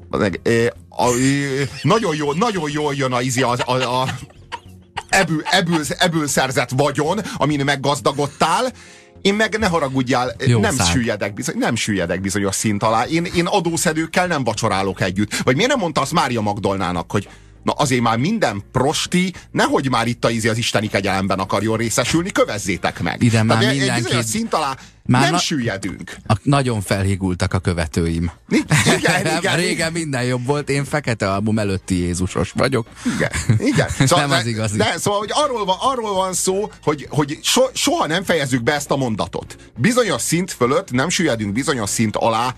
Nagyon jól jön ebből szerzett vagyon, amin meggazdagodtál, én meg ne haragudjál, nem süllyedek bizonyos szint alá. Én adószedőkkel nem vacsorálok együtt. Vagy miért nem mondta azt Mária Magdolnának, hogy na azért már minden prosti, nehogy már itt az isteni kegyelemben akarjon részesülni, kövezzétek meg. Ide már egy mindenki... bizonyos szint alá nem süllyedünk. Nagyon felhígultak a követőim. Igen. Régen minden jobb volt, én Fekete Album előtti Jézusos vagyok. Igen. Szóval, nem az igazi. Szóval, hogy arról van szó, hogy soha nem fejezzük be ezt a mondatot. Bizonyos szint fölött nem süllyedünk bizonyos szint alá,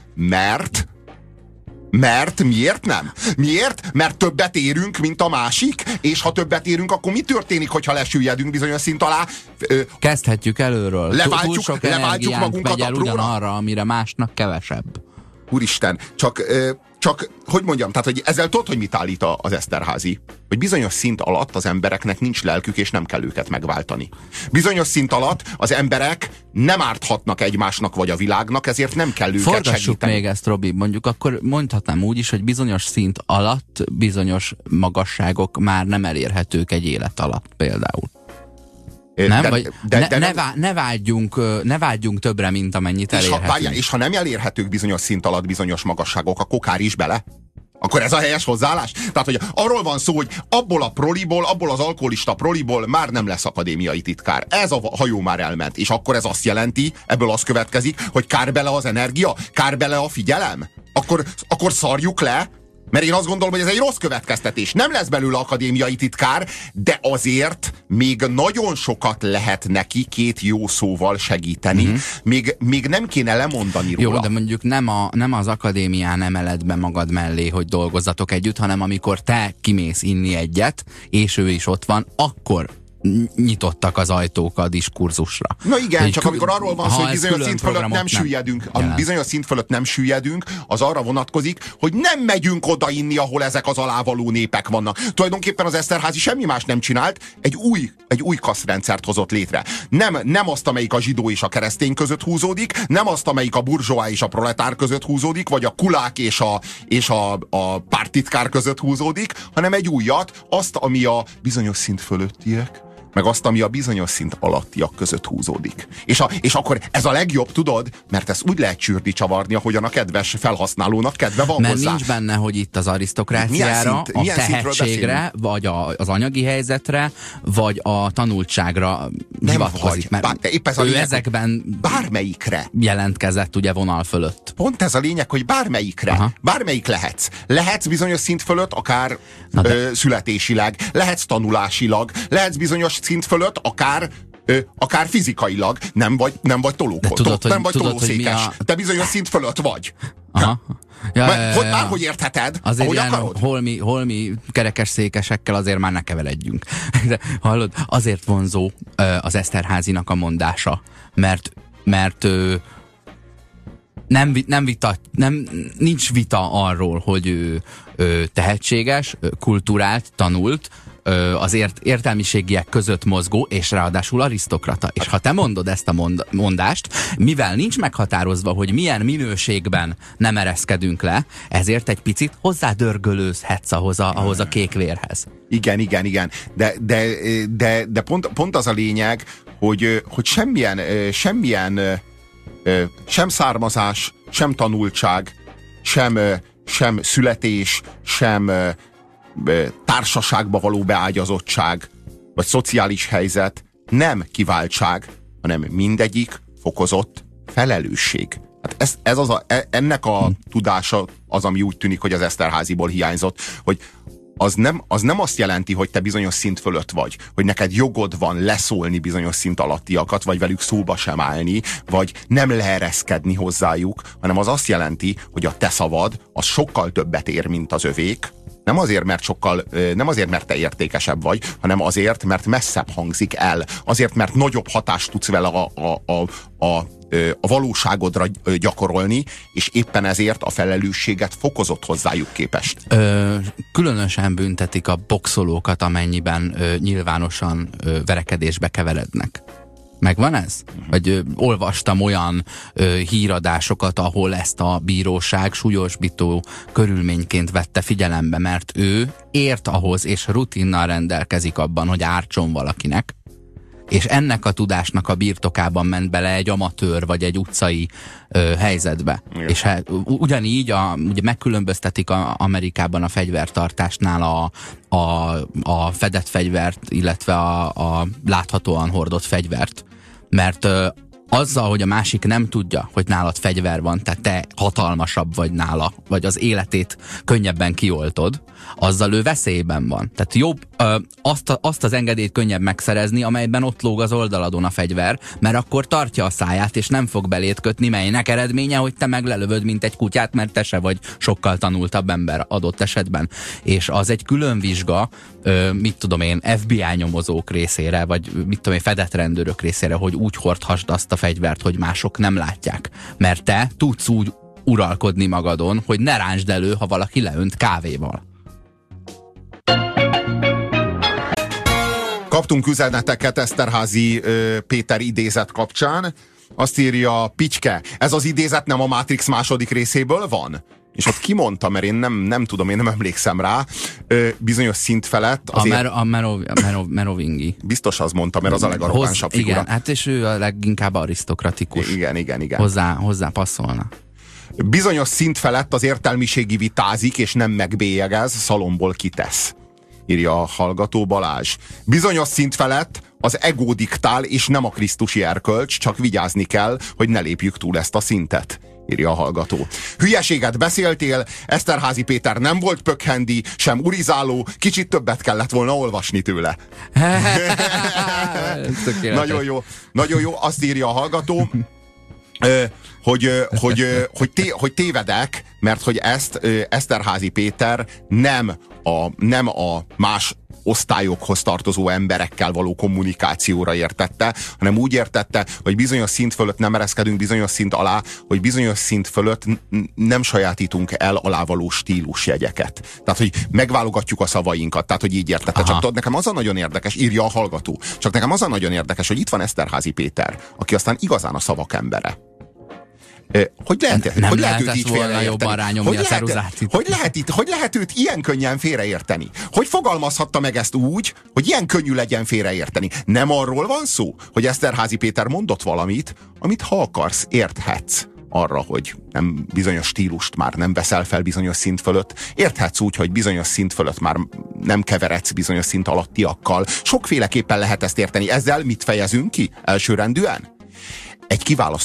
mert miért nem? Miért? Mert többet érünk, mint a másik, és ha többet érünk, akkor mi történik, hogyha lesüllyedünk bizonyos szint alá? Kezdhetjük előről. Leváltjuk magunkat a próra. ugyanarra, amire másnak kevesebb. úristen, csak, hogy mondjam, tehát, hogy ezzel tudod, hogy mit állít az Eszterházy? Hogy bizonyos szint alatt az embereknek nincs lelkük, és nem kell őket megváltani. Bizonyos szint alatt az emberek nem árthatnak egymásnak vagy a világnak, ezért nem kell őket Forgassuk segíteni. még ezt, Robi, mondjuk akkor mondhatnám úgy is, hogy bizonyos szint alatt bizonyos magasságok már nem elérhetők egy élet alatt például. Nem? Ne vágyjunk többre, mint amennyit elérhetünk. És ha nem elérhetők bizonyos szint alatt bizonyos magasságok, akkor kár is bele? Akkor ez a helyes hozzáállás? Tehát, hogy arról van szó, hogy abból az alkoholista proliból már nem lesz akadémiai titkár. Ez a hajó már elment. És akkor ez azt jelenti, ebből az következik, hogy kár bele az energia? Kár bele a figyelem? Akkor szarjuk le? Mert én azt gondolom, hogy ez egy rossz következtetés. Nem lesz belőle akadémiai titkár, de azért még nagyon sokat lehet neki két jó szóval segíteni. Még nem kéne lemondani róla. Jó, de mondjuk nem az akadémián emeled be magad mellé, hogy dolgozzatok együtt, hanem amikor te kimész inni egyet, és ő is ott van, akkor nyitottak az ajtók a diskurzusra. Na igen, csak amikor arról van szó, hogy bizonyos szint fölött nem süllyedünk, bizonyos szint fölött nem süllyedünk, az arra vonatkozik, hogy nem megyünk oda inni, ahol ezek az alávaló népek vannak. Tulajdonképpen az Eszterházy semmi más nem csinált, egy új kasztrendszert hozott létre. Nem azt, amelyik a zsidó és a keresztény között húzódik, nem azt, amelyik a burzsóá és a proletár között húzódik, vagy a kulák és a pártitkár között húzódik, hanem egy újat, azt, ami a bizonyos szint fölöttiek, meg azt, ami a bizonyos szint alattiak között húzódik. És akkor ez a legjobb, tudod, mert ezt úgy lehet csűrni, csavarni, ahogyan a kedves felhasználónak kedve van mert hozzá. Nincs benne, hogy itt az arisztokráciára, a tehetségre, vagy az anyagi helyzetre, vagy a tanultságra hivatkozik. Ő ezekben bármelyikre jelentkezett ugye vonal fölött. Pont ez a lényeg, hogy bármelyikre. Aha. Bármelyik lehetsz. Lehetsz bizonyos szint fölött, akár születésileg, lehetsz tanulásilag, lehetsz bizonyos szint fölött, akár fizikailag, nem vagy tolószékes. Te bizonyos szint fölött vagy. Aha. Bárhogy értheted, azért ahogy akarod. Holmi kerekesszékesekkel azért már ne keveredjünk. De hallod, azért vonzó az Eszterházynak a mondása, mert nincs vita arról, hogy ő tehetséges, kulturált, tanult, az értelmiségiek között mozgó, és ráadásul arisztokrata. És ha te mondod ezt a mondást, mivel nincs meghatározva, hogy milyen minőségben nem ereszkedünk le, ezért egy picit hozzádörgölőzhetsz ahhoz a kékvérhez. Igen. De pont az a lényeg, hogy semmilyen sem származás, sem tanultság, sem születés, sem társaságba való beágyazottság, vagy szociális helyzet nem kiváltság, hanem mindegyik fokozott felelősség. Hát ennek a tudása az, ami úgy tűnik, hogy az Eszterházyból hiányzott, hogy az nem azt jelenti, hogy te bizonyos szint fölött vagy, hogy neked jogod van leszólni bizonyos szint alattiakat, vagy velük szóba sem állni, vagy nem leereszkedni hozzájuk, hanem az azt jelenti, hogy a te szavad az sokkal többet ér, mint az övék. Nem azért, mert te értékesebb vagy, hanem azért, mert messzebb hangzik el. Azért, mert nagyobb hatást tudsz vele a valóságodra gyakorolni, és éppen ezért a felelősséget fokozott hozzájuk képest. Különösen büntetik a boxolókat, amennyiben nyilvánosan verekedésbe keverednek. Megvan ez? Vagy olvastam olyan híradásokat, ahol ezt a bíróság súlyosbító körülményként vette figyelembe, mert ő ért ahhoz, és rutinnal rendelkezik abban, hogy ártson valakinek, és ennek a tudásnak a birtokában ment bele egy amatőr, vagy egy utcai helyzetbe. Igen. És ugyanígy ugye megkülönböztetik Amerikában a fegyvertartásnál a fedett fegyvert, illetve a láthatóan hordott fegyvert. Mert azzal, hogy a másik nem tudja, hogy nálad fegyver van, tehát te hatalmasabb vagy nála, vagy az életét könnyebben kioltod, azzal ő veszélyben van. Tehát jobb azt az engedélyt könnyebb megszerezni, amelyben ott lóg az oldaladon a fegyver, mert akkor tartja a száját, és nem fog belét kötni, melynek eredménye, hogy te meglelövöd, mint egy kutyát, mert te se vagy sokkal tanultabb ember adott esetben. És az egy külön vizsga, mit tudom én, FBI nyomozók részére, vagy mit tudom én, fedett rendőrök részére, hogy úgy hordhassd azt a fegyvert, hogy mások nem látják. Mert te tudsz úgy uralkodni magadon, hogy ne rántsd elő, ha valaki leönt kávéval. Kaptunk üzeneteket Eszterházy Péter idézet kapcsán. Azt írja Picske, ez az idézet nem a Matrix második részéből van? És ott kimondta, mert én nem tudom, én nem emlékszem rá, bizonyos szint felett azért... A Merovingi. Biztos az mondta, mert az a legarrogánsabb figura. Igen, hát és ő a leginkább arisztokratikus. Igen. Hozzá passzolna. Bizonyos szint felett az értelmiségi vitázik, és nem megbélyegez, szalomból kitesz. Írja a hallgató Balázs. Bizonyos szint felett az ego diktál, és nem a krisztusi erkölcs, csak vigyázni kell, hogy ne lépjük túl ezt a szintet. Írja a hallgató. Hülyeséget beszéltél, Eszterházy Péter nem volt pökhendi, sem urizáló, kicsit többet kellett volna olvasni tőle. Nagyon jó, azt írja a hallgató, hogy tévedek, mert hogy ezt Eszterházy Péter nem a más osztályokhoz tartozó emberekkel való kommunikációra értette, hanem úgy értette, hogy bizonyos szint fölött nem ereszkedünk bizonyos szint alá, hogy bizonyos szint fölött nem sajátítunk el alávaló stílusjegyeket. Tehát, hogy megválogatjuk a szavainkat, tehát, hogy így értette. Csak tudod, nekem az a nagyon érdekes, írja a hallgató, csak nekem az a nagyon érdekes, hogy itt van Eszterházy Péter, aki aztán igazán a szavak embere. Hogy lehet őt így félreérteni? Hogy lehet őt ilyen könnyen félreérteni? Hogy fogalmazhatta meg ezt úgy, hogy ilyen könnyű legyen félreérteni? Nem arról van szó, hogy Eszterházy Péter mondott valamit, amit ha akarsz, érthetsz arra, hogy nem bizonyos stílust már nem veszel fel bizonyos szint fölött. Érthetsz úgy, hogy bizonyos szint fölött már nem keveredsz bizonyos szint alattiakkal. Sokféleképpen lehet ezt érteni. Ezzel mit fejezünk ki elsőrendűen? Egy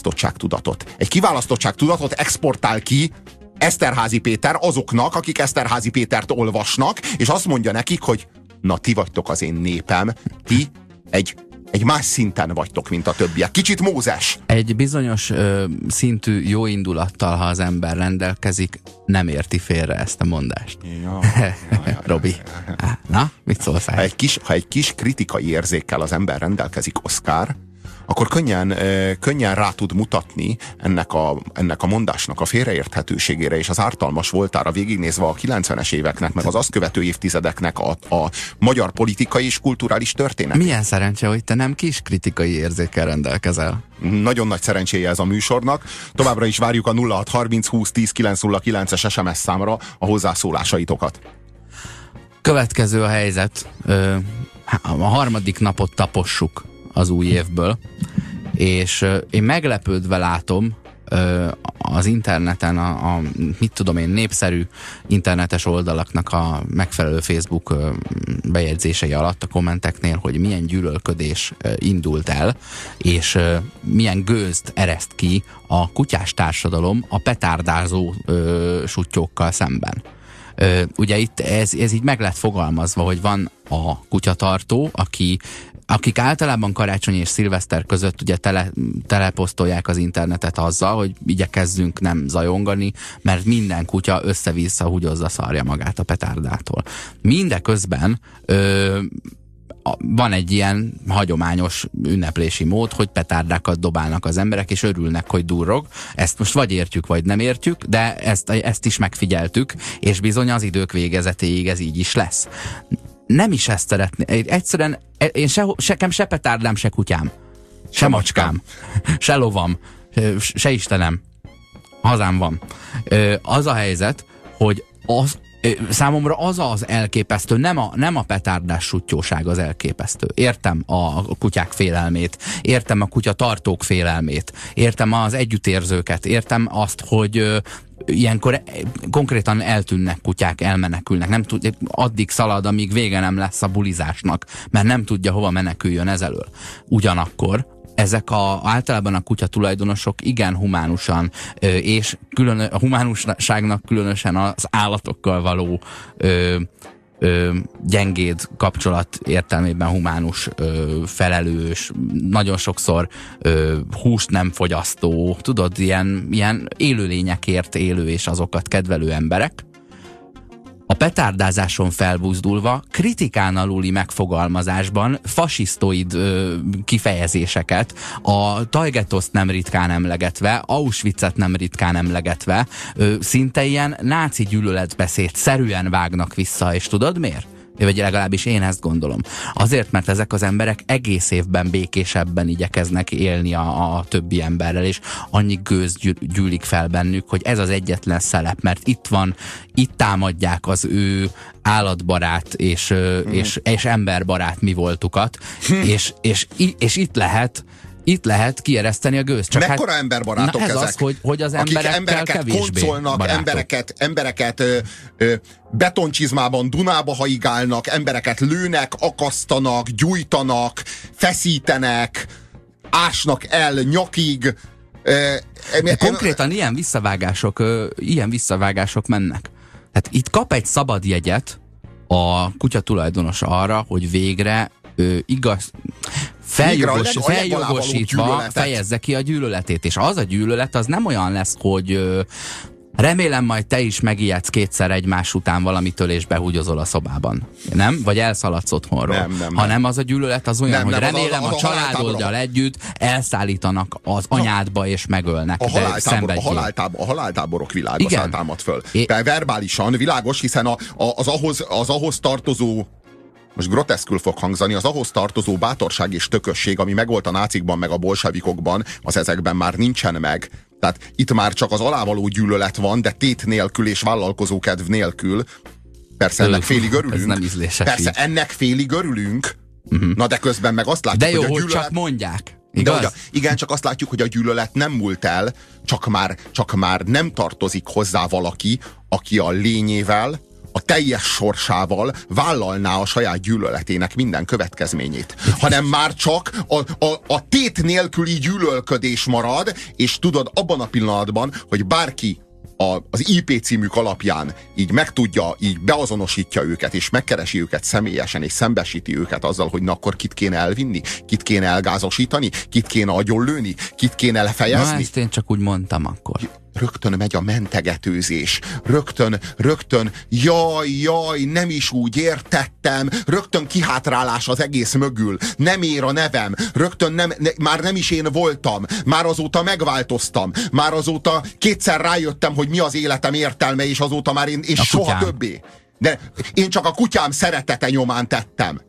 kiválasztottságtudatot exportál ki Eszterházy Péter azoknak, akik Eszterházy Pétert olvasnak, és azt mondja nekik, hogy na, ti vagytok az én népem, ti egy más szinten vagytok, mint a többiek. Kicsit Mózes. Egy bizonyos szintű jó indulattal, ha az ember rendelkezik, nem érti félre ezt a mondást. Robi. Na, mit szólsz? Ha egy kis kritikai érzékkel az ember rendelkezik, Oszkár, akkor könnyen rá tud mutatni ennek a mondásnak a félreérthetőségére és az ártalmas voltára végignézve a 90-es éveknek, meg az azt követő évtizedeknek a magyar politikai és kulturális történet. Milyen szerencse, hogy te nem kis kritikai érzékkel rendelkezel. Nagyon nagy szerencséje ez a műsornak. Továbbra is várjuk a 0630 20 10 909-es SMS számra a hozzászólásaitokat. Következő a helyzet. A harmadik napot tapossuk az új évből, és én meglepődve látom az interneten, mit tudom én, népszerű internetes oldalaknak a megfelelő Facebook bejegyzései alatt a kommenteknél, hogy milyen gyűlölködés indult el, és milyen gőzt ereszt ki a kutyás társadalom a petárdázó suttyókkal szemben. Ugye itt ez így meg lett fogalmazva, hogy van a kutyatartó, akik általában karácsony és szilveszter között ugye teleposztolják az internetet azzal, hogy igyekezzünk nem zajongani, mert minden kutya össze-vissza húgyozza szarja magát a petárdától. Mindeközben van egy ilyen hagyományos ünneplési mód, hogy petárdákat dobálnak az emberek, és örülnek, hogy durrog. Ezt most vagy értjük, vagy nem értjük, de ezt is megfigyeltük, és bizony az idők végezetéig ez így is lesz. Nem is ezt szeretném. Egyszerűen én se petárdám, se kutyám, se macskám, se lovam, se Istenem. Hazám van. Az a helyzet, hogy számomra az elképesztő, nem a petárdás suttyóság az elképesztő. Értem a kutyák félelmét, értem a kutyatartók félelmét, értem az együttérzőket, értem azt, hogy ilyenkor konkrétan eltűnnek kutyák, elmenekülnek, nem tud, addig szalad, amíg vége nem lesz a bulizásnak, mert nem tudja, hova meneküljön ezelől. Ugyanakkor ezek általában a kutya tulajdonosok igen humánusan, és a humánusságnak különösen az állatokkal való gyengéd kapcsolat értelmében humánus, felelős, nagyon sokszor húst nem fogyasztó, tudod, ilyen élőlényekért élő és azokat kedvelő emberek, a petárdázáson felbuzdulva, kritikán aluli megfogalmazásban fasisztoid kifejezéseket, a Tajgetoszt nem ritkán emlegetve, Auschwitzet nem ritkán emlegetve, szinte ilyen náci gyűlöletbeszéd szerűen vágnak vissza, és tudod miért? Vagy legalábbis én ezt gondolom. Azért, mert ezek az emberek egész évben békésebben igyekeznek élni a többi emberrel, és annyi gőz gyűlik fel bennük, hogy ez az egyetlen szelep, mert itt van, itt támadják az ő állatbarát és emberbarát mi voltukat, és itt lehet kiereszteni a gőzt. Csak mekkora emberbarátok ezek? Az, hogy az emberekkel kevésbé koncolnak, barátok. embereket betoncsizmában Dunába haigálnak, embereket lőnek, akasztanak, gyújtanak, feszítenek, ásnak el nyakig. Konkrétan ilyen visszavágások mennek. Tehát itt kap egy szabad jegyet a kutya tulajdonos arra, hogy végre feljogosítva fejezze ki a gyűlöletét. És az a gyűlölet az nem olyan lesz, hogy remélem majd te is megijedsz kétszer egymás után valamitől, és behúgyozol a szobában. Nem? Vagy elszaladsz otthonról. Nem. Hanem az a gyűlölet az olyan, hogy remélem a családoddal együtt elszállítanak az anyádba, és megölnek. A haláltáborok világa támad föl. Verbálisan világos, hiszen az ahhoz tartozó, most groteszkül fog hangzani, az ahhoz tartozó bátorság és tökösség, ami megvolt a nácikban, meg a bolsevikokban, az ezekben már nincsen meg. Tehát itt már csak az alávaló gyűlölet van, de tét nélkül és vállalkozókedv nélkül. Persze ennek félig örülünk. Ez nem ízléses. Persze ennek félig örülünk. Na de közben meg azt látjuk, de jó, hogy a gyűlölet... csak mondják. Igaz? Igen, csak azt látjuk, hogy a gyűlölet nem múlt el, csak már nem tartozik hozzá valaki, aki a lényével, a teljes sorsával vállalná a saját gyűlöletének minden következményét. Hanem már csak a tét nélküli gyűlölködés marad, és tudod, abban a pillanatban, hogy bárki az IP címük alapján így megtudja, így beazonosítja őket, és megkeresi őket személyesen, és szembesíti őket azzal, hogy na akkor kit kéne elvinni, kit kéne elgázosítani, kit kéne agyonlőni, kit kéne lefejezni. Na, ezt én csak úgy mondtam akkor. Rögtön megy a mentegetőzés, rögtön, jaj, nem is úgy értettem, rögtön kihátrálás az egész mögül, nem ér a nevem, rögtön már nem is én voltam, már azóta megváltoztam, már azóta kétszer rájöttem, hogy mi az életem értelme, és azóta már én soha többé. De én csak a kutyám szeretete nyomán tettem.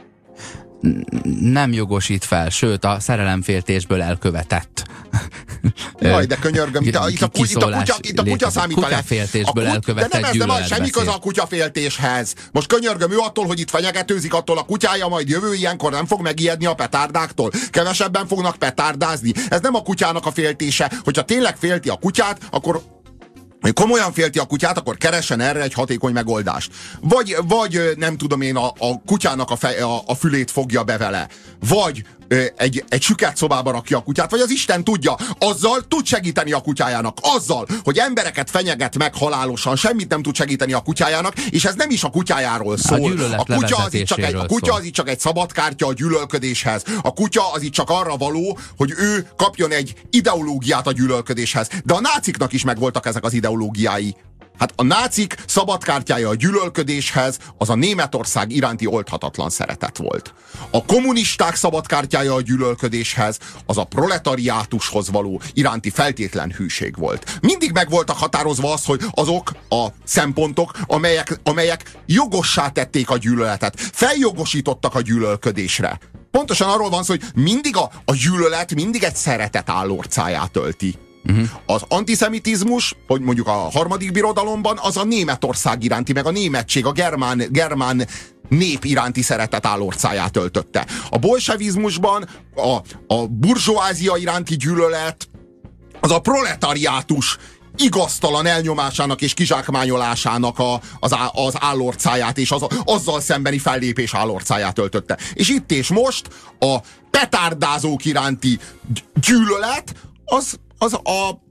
Nem jogosít fel, sőt a szerelemféltésből elkövetett. Jaj, de könyörgöm, itt a kutya számít vele. Kutyaféltésből elkövetett gyűlöletbeszéd. De nem, semmi köze a kutyaféltéshez. Most könyörgöm, ő attól, hogy itt fenyegetőzik, attól a kutyája majd jövő ilyenkor nem fog megijedni a petárdáktól. Kevesebben fognak petárdázni. Ez nem a kutyának a féltése. Hogyha tényleg félti a kutyát, akkor komolyan félti a kutyát, akkor keressen erre egy hatékony megoldást. Vagy nem tudom én, a kutyának a fülét fogja be vele. Vagy egy süket szobába rakja a kutyát, vagy az Isten tudja, azzal tud segíteni a kutyájának. Azzal, hogy embereket fenyeget meg halálosan, semmit nem tud segíteni a kutyájának, és ez nem is a kutyájáról szól. A kutya az itt csak egy szabadkártya a gyűlölködéshez. A kutya az itt csak arra való, hogy ő kapjon egy ideológiát a gyűlölködéshez. De a náciknak is megvoltak ezek az ideológiái. Hát a nácik szabadkártyája a gyűlölködéshez az a Németország iránti oldhatatlan szeretet volt. A kommunisták szabadkártyája a gyűlölködéshez az a proletariátushoz való iránti feltétlen hűség volt. Mindig meg voltak határozva az, hogy azok a szempontok, amelyek jogossá tették a gyűlöletet, feljogosítottak a gyűlölködésre. Pontosan arról van szó, hogy mindig a gyűlölet mindig egy szeretet állorcáját ölti. Az antiszemitizmus, hogy mondjuk a harmadik birodalomban, az a Németország iránti, meg a németség, a germán nép iránti szeretet állorcáját öltötte. A bolsevizmusban a burzsóázia iránti gyűlölet, az a proletariátus igaztalan elnyomásának és kizsákmányolásának az állorcáját és azzal szembeni fellépés állorcáját öltötte. És itt és most a petárdázók iránti gyűlölet az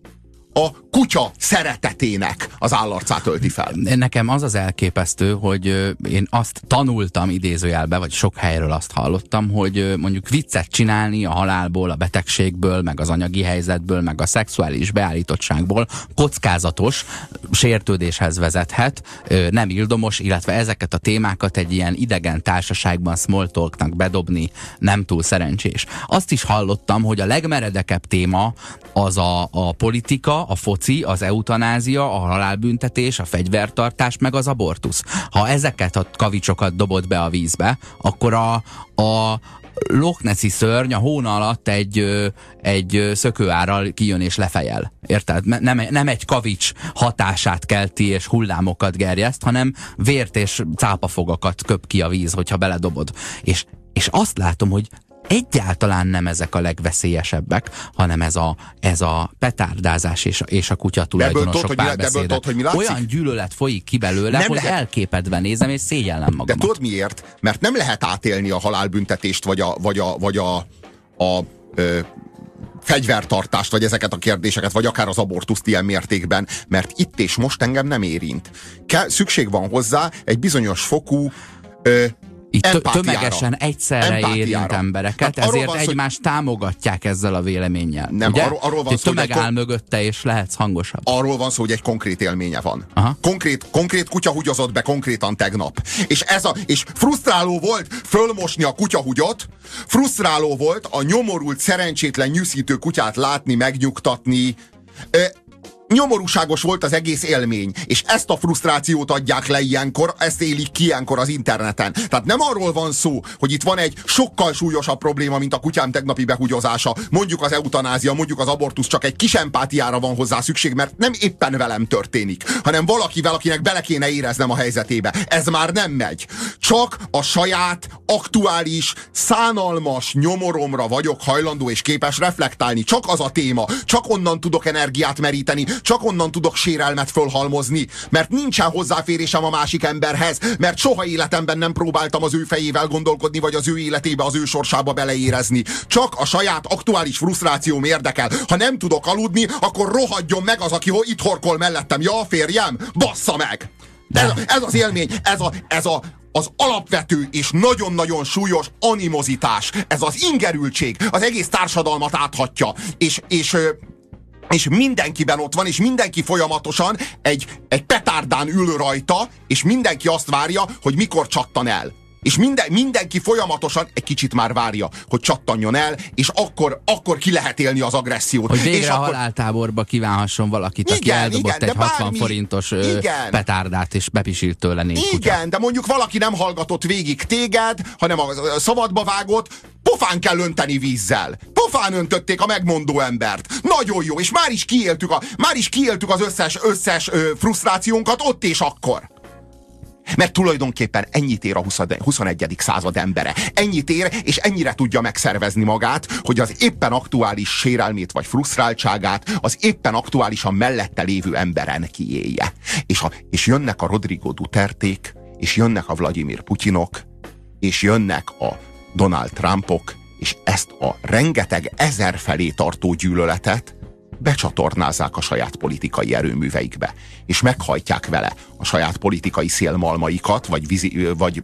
a kutya szeretetének az állarcát ölti fel. Nekem az az elképesztő, hogy én azt tanultam idézőjelbe, vagy sok helyről azt hallottam, hogy mondjuk viccet csinálni a halálból, a betegségből, meg az anyagi helyzetből, meg a szexuális beállítottságból kockázatos, sértődéshez vezethet, nem ildomos, illetve ezeket a témákat egy ilyen idegen társaságban small talknak bedobni nem túl szerencsés. Azt is hallottam, hogy a legmeredekebb téma az a politika, a foci, az eutanázia, a halálbüntetés, a fegyvertartás, meg az abortusz. Ha ezeket a kavicsokat dobod be a vízbe, akkor a Loch Nessi szörny a hóna alatt egy szökőárral kijön és lefejel. Érted? Nem egy kavics hatását kelti és hullámokat gerjeszt, hanem vért és cápafogakat köp ki a víz, hogyha beledobod. És azt látom, hogy egyáltalán nem ezek a legveszélyesebbek, hanem ez a petárdázás és a kutya tulajdonosok párbeszéde. Olyan gyűlölet folyik ki belőle, nem hogy lehet... elképedve nézem, és szégyellem magamat. De tudod miért? Mert nem lehet átélni a halálbüntetést, vagy a fegyvertartást, vagy ezeket a kérdéseket, vagy akár az abortuszt ilyen mértékben, mert itt és most engem nem érint. Szükség van hozzá egy bizonyos fokú itt tömegesen egyszerre érint embereket, hát ezért egymást támogatják ezzel a véleménnyel. Nem, arról van szó, tömeg áll mögötte, és lehetsz hangosabb. Arról van szó, hogy egy konkrét élménye van. Konkrét kutya hugyozott be konkrétan tegnap. És frusztráló volt fölmosni a kutyahugyot, frusztráló volt a nyomorult, szerencsétlen, nyűszítő kutyát látni, megnyugtatni. Nyomorúságos volt az egész élmény, és ezt a frusztrációt adják le ilyenkor, ezt élik ki ilyenkor az interneten. Tehát nem arról van szó, hogy itt van egy sokkal súlyosabb probléma, mint a kutyám tegnapi behugyozása, mondjuk az eutanázia, mondjuk az abortusz, csak egy kis empátiára van hozzá szükség, mert nem éppen velem történik, hanem valakivel, akinek bele kéne éreznem a helyzetébe. Ez már nem megy. Csak a saját, aktuális, szánalmas nyomoromra vagyok hajlandó és képes reflektálni. Csak az a téma, csak onnan tudok energiát meríteni, csak onnan tudok sérelmet fölhalmozni, mert nincsen hozzáférésem a másik emberhez, mert soha életemben nem próbáltam az ő fejével gondolkodni, vagy az ő életébe, az ő sorsába beleérezni. Csak a saját aktuális frusztrációm érdekel. Ha nem tudok aludni, akkor rohadjon meg az, aki itt horkol mellettem. Ja, férjem, bassza meg! Ez az élmény, az alapvető és nagyon-nagyon súlyos animozitás, ez az ingerültség, az egész társadalmat áthatja, és mindenkiben ott van, és mindenki folyamatosan egy petárdán ül rajta, és mindenki azt várja, hogy mikor csattan el. És mindenki folyamatosan egy kicsit már várja, hogy csattanjon el, és akkor ki lehet élni az agressziót. Hogy végre és a haláltáborba kívánhasson valakit, aki eldobott egy 60 forintos petárdát, és bepisilt tőle 4 kutya. Igen, de mondjuk valaki nem hallgatott végig téged, hanem a szabadba vágott, pofán kell önteni vízzel. Pofán öntötték a megmondó embert. Nagyon jó, és már is kiéltük az összes frusztrációnkat ott és akkor. Mert tulajdonképpen ennyit ér a 21. század embere. Ennyit ér, és ennyire tudja megszervezni magát, hogy az éppen aktuális sérelmét vagy frusztráltságát az éppen aktuálisan mellette lévő emberen kiélje. És jönnek a Rodrigo Duterték, és jönnek a Vladimir Putyinok, és jönnek a Donald Trumpok, és ezt a rengeteg ezer felé tartó gyűlöletet becsatornázzák a saját politikai erőműveikbe, és meghajtják vele a saját politikai szélmalmaikat, vagy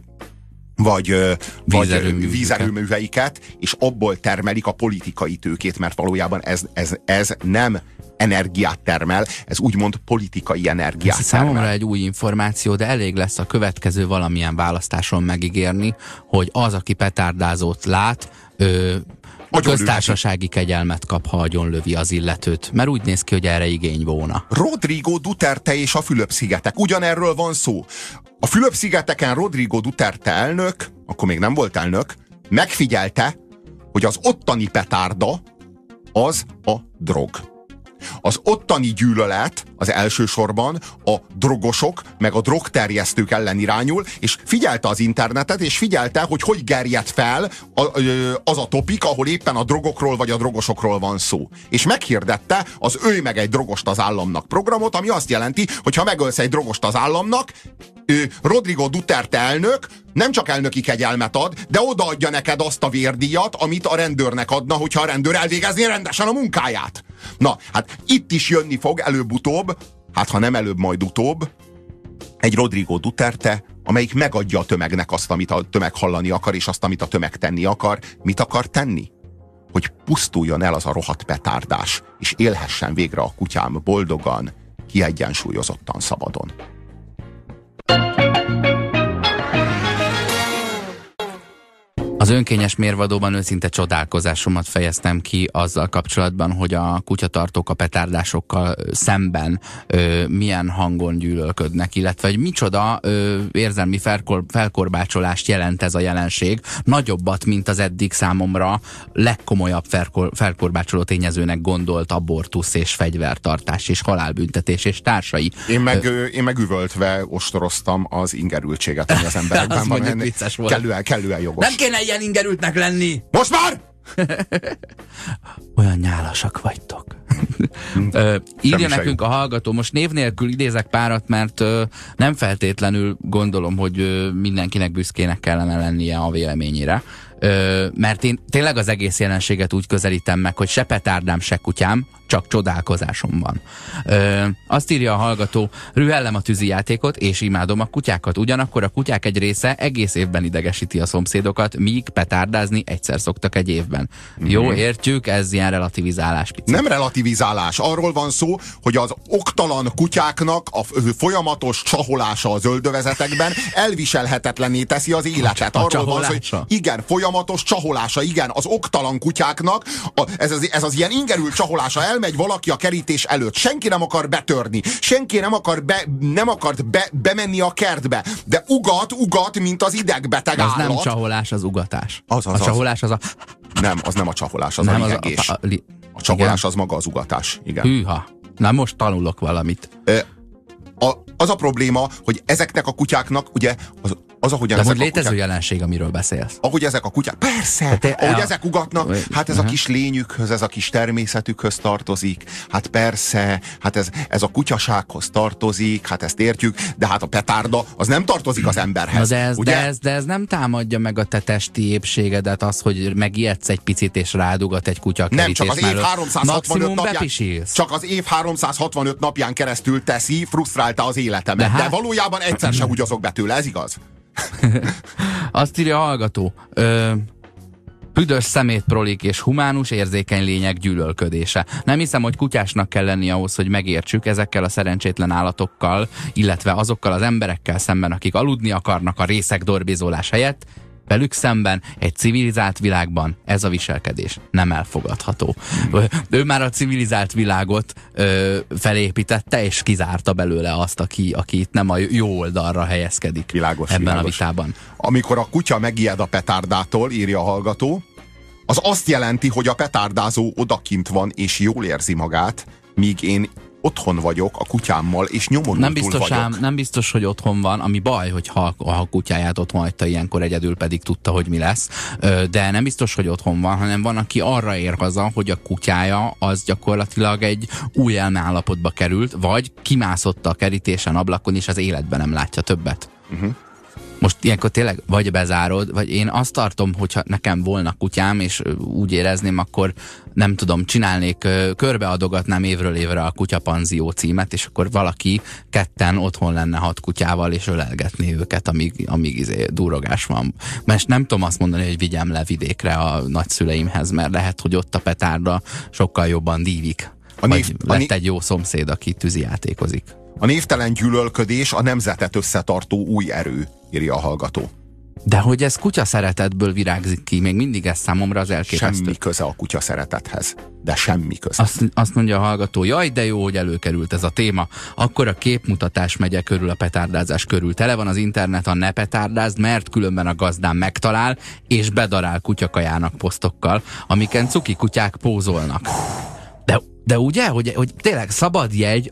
vízerőműveiket, és abból termelik a politikai tőkét, mert valójában ez nem energiát termel, ez úgymond politikai energiát termel. Számomra egy új információ, de elég lesz a következő valamilyen választáson megígérni, hogy az, aki petárdázót lát, köztársasági kegyelmet kap, ha agyonlövi az illetőt, mert úgy néz ki, hogy erre igény volna. Rodrigo Duterte és a Fülöp-szigetek. Ugyanerről van szó. A Fülöp-szigeteken Rodrigo Duterte elnök, akkor még nem volt elnök, megfigyelte, hogy az ottani petárda az a drog. Az ottani gyűlölet az elsősorban a drogosok, meg a drogterjesztők ellen irányul, és figyelte az internetet, és figyelte, hogy gerjed fel az a topik, ahol éppen a drogokról vagy a drogosokról van szó. És meghirdette az Ölj meg egy drogost az államnak programot, ami azt jelenti, hogy ha megölsz egy drogost az államnak, Rodrigo Duterte elnök nem csak elnöki kegyelmet ad, de odaadja neked azt a vérdíjat, amit a rendőrnek adna, hogyha a rendőr elvégezné rendesen a munkáját. Na, hát itt is jönni fog előbb-utóbb, hát ha nem előbb, majd utóbb, egy Rodrigo Duterte, amelyik megadja a tömegnek azt, amit a tömeg hallani akar, és azt, amit a tömeg tenni akar. Mit akar tenni? Hogy pusztuljon el az a rohadt petárdás, és élhessen végre a kutyám boldogan, kiegyensúlyozottan szabadon. Az önkényes mérvadóban őszinte csodálkozásomat fejeztem ki azzal kapcsolatban, hogy a kutyatartók a petárdásokkal szemben milyen hangon gyűlölködnek, illetve hogy micsoda érzelmi felkorbácsolást jelent ez a jelenség, nagyobbat, mint az eddig számomra legkomolyabb felkorbácsoló tényezőnek gondolt abortusz és fegyvertartás és halálbüntetés és társai. Én meg üvöltve ostoroztam az ingerültséget, ami az emberekben az van. mondjuk vicces volt. Kellően jogos. Nem kéne ilyen ingerültnek lenni! Most már! Olyan nyálasak vagytok. Írja nekünk a hallgató, most név nélkül idézek párat, mert nem feltétlenül gondolom, hogy mindenkinek büszkének kellene lennie a véleményére. Mert én tényleg az egész jelenséget úgy közelítem meg, hogy se petárdám, se kutyám, csak csodálkozásom van. Azt írja a hallgató, rühellem a tűzijátékot, és imádom a kutyákat. Ugyanakkor a kutyák egy része egész évben idegesíti a szomszédokat, míg petárdázni egyszer szoktak egy évben. Jó, értjük, ez ilyen relativizálás. Picit. Nem relativizálás, arról van szó, hogy az oktalan kutyáknak a folyamatos csaholása az öldövezetekben elviselhetetlenné teszi az életet. Arról van szó, hogy igen, folyamatos csaholása, igen, az oktalan kutyáknak, ez az ilyen ingerült csaholása, elmegy valaki a kerítés előtt, senki nem akar betörni, senki nem akart bemenni a kertbe, de ugat, mint az idegbeteg állat. Az nem csaholás, az ugatás. A csaholás az a... Nem, az nem a csaholás, az nem a liegés. A csaholás az maga az ugatás, igen. Hűha, na most tanulok valamit. Az a probléma, hogy ezeknek a kutyáknak, ugye, az ahogyan de ezek hogy létező kutyák, jelenség, amiről beszélsz. ahogy ezek a kutyák, persze, ahogy ezek ugatnak, hát ez a kis lényükhöz, ez a kis természetükhöz tartozik, hát persze, hát ez a kutyasághoz tartozik, hát ezt értjük, de hát a petárda, az nem tartozik az emberhez. De ez nem támadja meg a te testi épségedet, az, hogy megijedsz egy picit és rádugat egy kutya a kerítés mellett. Nem, csak az év 365 napján keresztül teszi, frusztrálta az életemet, de valójában egyszer sem húgyozok be tőle, ez igaz? Azt írja a hallgató, büdös szemétprolik és humánus érzékeny lények gyűlölködése. Nem hiszem, hogy kutyásnak kell lenni ahhoz, hogy megértsük ezekkel a szerencsétlen állatokkal, illetve azokkal az emberekkel szemben, akik aludni akarnak a részek dorbizolás helyett. Velük szemben egy civilizált világban ez a viselkedés nem elfogadható. Ő már a civilizált világot felépítette, és kizárta belőle azt, aki itt nem a jó oldalra helyezkedik. Világos. A vitában. Amikor a kutya megijed a petárdától, írja a hallgató, az azt jelenti, hogy a petárdázó odakint van, és jól érzi magát, míg én otthon vagyok a kutyámmal, és nyomorultul vagyok. Nem biztos, hogy otthon van, ami baj, hogyha a kutyáját otthon hagyta ilyenkor, egyedül pedig tudta, hogy mi lesz. De nem biztos, hogy otthon van, hanem van, aki arra ér haza, hogy a kutyája az gyakorlatilag egy új elmeállapotba került, vagy kimászott a kerítésen, ablakon, és az életben nem látja többet. Most ilyenkor tényleg vagy bezárod, vagy én azt tartom, hogyha nekem volna kutyám, és úgy érezném, akkor nem tudom, körbeadogatnám évről évre a Kutyapanzió címet, és akkor valaki ketten otthon lenne 6 kutyával, és ölelgetné őket, amíg durrogás van. Mert nem tudom azt mondani, hogy vigyem le vidékre a nagyszüleimhez, mert lehet, hogy ott a petárda sokkal jobban dívik. Lett egy jó szomszéd, aki tűzijátékozik. A névtelen gyűlölködés a nemzetet összetartó új erő, írja a hallgató. De hogy ez kutya szeretetből virágzik ki, még mindig ez számomra az elképesztő. Semmi köze a kutya szeretethez. De semmi köze. Azt mondja a hallgató, jaj, de jó, hogy előkerült ez a téma. Akkor a képmutatás megye körül, a petárdázás körül. Tele van az internet a ne petárdázd, mert különben a gazdám megtalál, és bedarál kutyakajának posztokkal, amiken cuki kutyák pózolnak. De ugye, hogy tényleg szabad jegy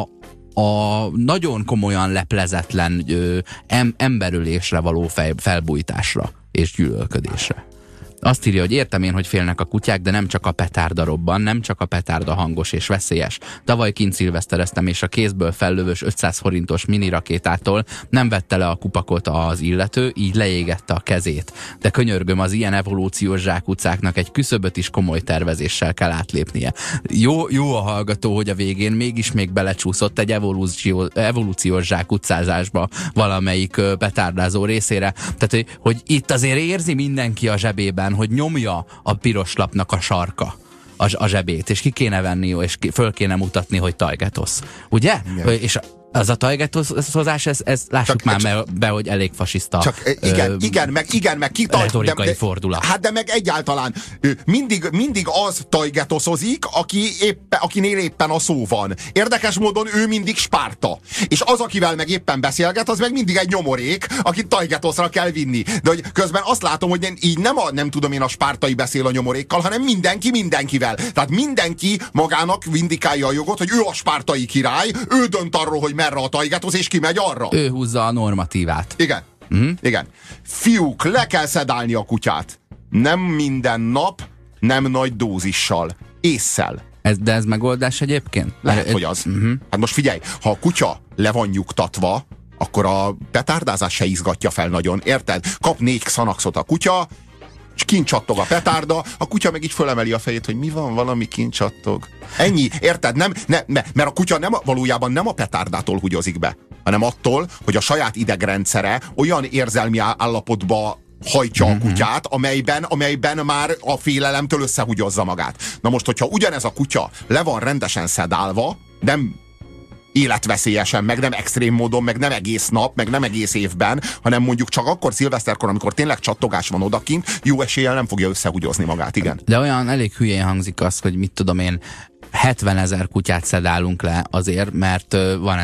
a nagyon komolyan leplezetlen emberölésre való felbújtásra és gyűlölködésre. Azt írja, hogy értem én, hogy félnek a kutyák, de nem csak a petárda robban, nem csak a petárda hangos és veszélyes. Tavaly kint szilvesztereztem, és a kézből fellövős 500 forintos minirakétától nem vette le a kupakot az illető, így leégette a kezét. De könyörgöm, az ilyen evolúciós zsákutcáknak egy küszöböt is komoly tervezéssel kell átlépnie. Jó a hallgató, hogy a végén mégis még belecsúszott egy evolúciós zsákutcázásba valamelyik petárdázó részére. Tehát, hogy itt azért érzi mindenki a zsebében, hogy nyomja a piros lapnak a sarka a zsebét, és ki kéne venni, és föl kéne mutatni, hogy tajgetosz. Ugye? Igen. És az a tajgetoszozás, ez lássuk csak, már be, hogy elég fasiszta. Csak igen, meg retorikai fordulat. Hát de meg egyáltalán mindig az tajgetoszozik, akinél éppen a szó van. Érdekes módon ő mindig Spárta. És az, akivel meg éppen beszélget, az meg mindig egy nyomorék, akit tajgetoszra kell vinni. De hogy közben azt látom, hogy így nem tudom én, a spártai beszél a nyomorékkal, hanem mindenki mindenkivel. Tehát mindenki magának vindikálja a jogot, hogy ő a spártai király, ő dönt arról, hogy merre a tajgetosz, és kimegy arra. Ő húzza a normatívát. Igen. Igen. Fiúk, le kell szedálni a kutyát. Nem minden nap, nem nagy dózissal. Ésszel. De ez megoldás egyébként? Lehet, hogy az. Hát most figyelj, ha a kutya le van nyugtatva, akkor a petárdázás se izgatja fel nagyon, érted? Kap 4 xanaxot a kutya, és kint csattog a petárda, a kutya meg így fölemeli a fejét, hogy mi van, valami kint csattog. Ennyi, érted? Mert a kutya valójában nem a petárdától húgyozik be, hanem attól, hogy a saját idegrendszere olyan érzelmi állapotba hajtja a kutyát, amelyben már a félelemtől összehúgyozza magát. Na most, hogyha ugyanez a kutya le van rendesen szedálva, nem életveszélyesen, meg nem extrém módon, meg nem egész nap, meg nem egész évben, hanem mondjuk csak akkor szilveszterkor, amikor tényleg csattogás van odakint, jó eséllyel nem fogja összehúgyozni magát, igen. De olyan elég hülyén hangzik az, hogy mit tudom én, 70 000 kutyát szedálunk le azért, mert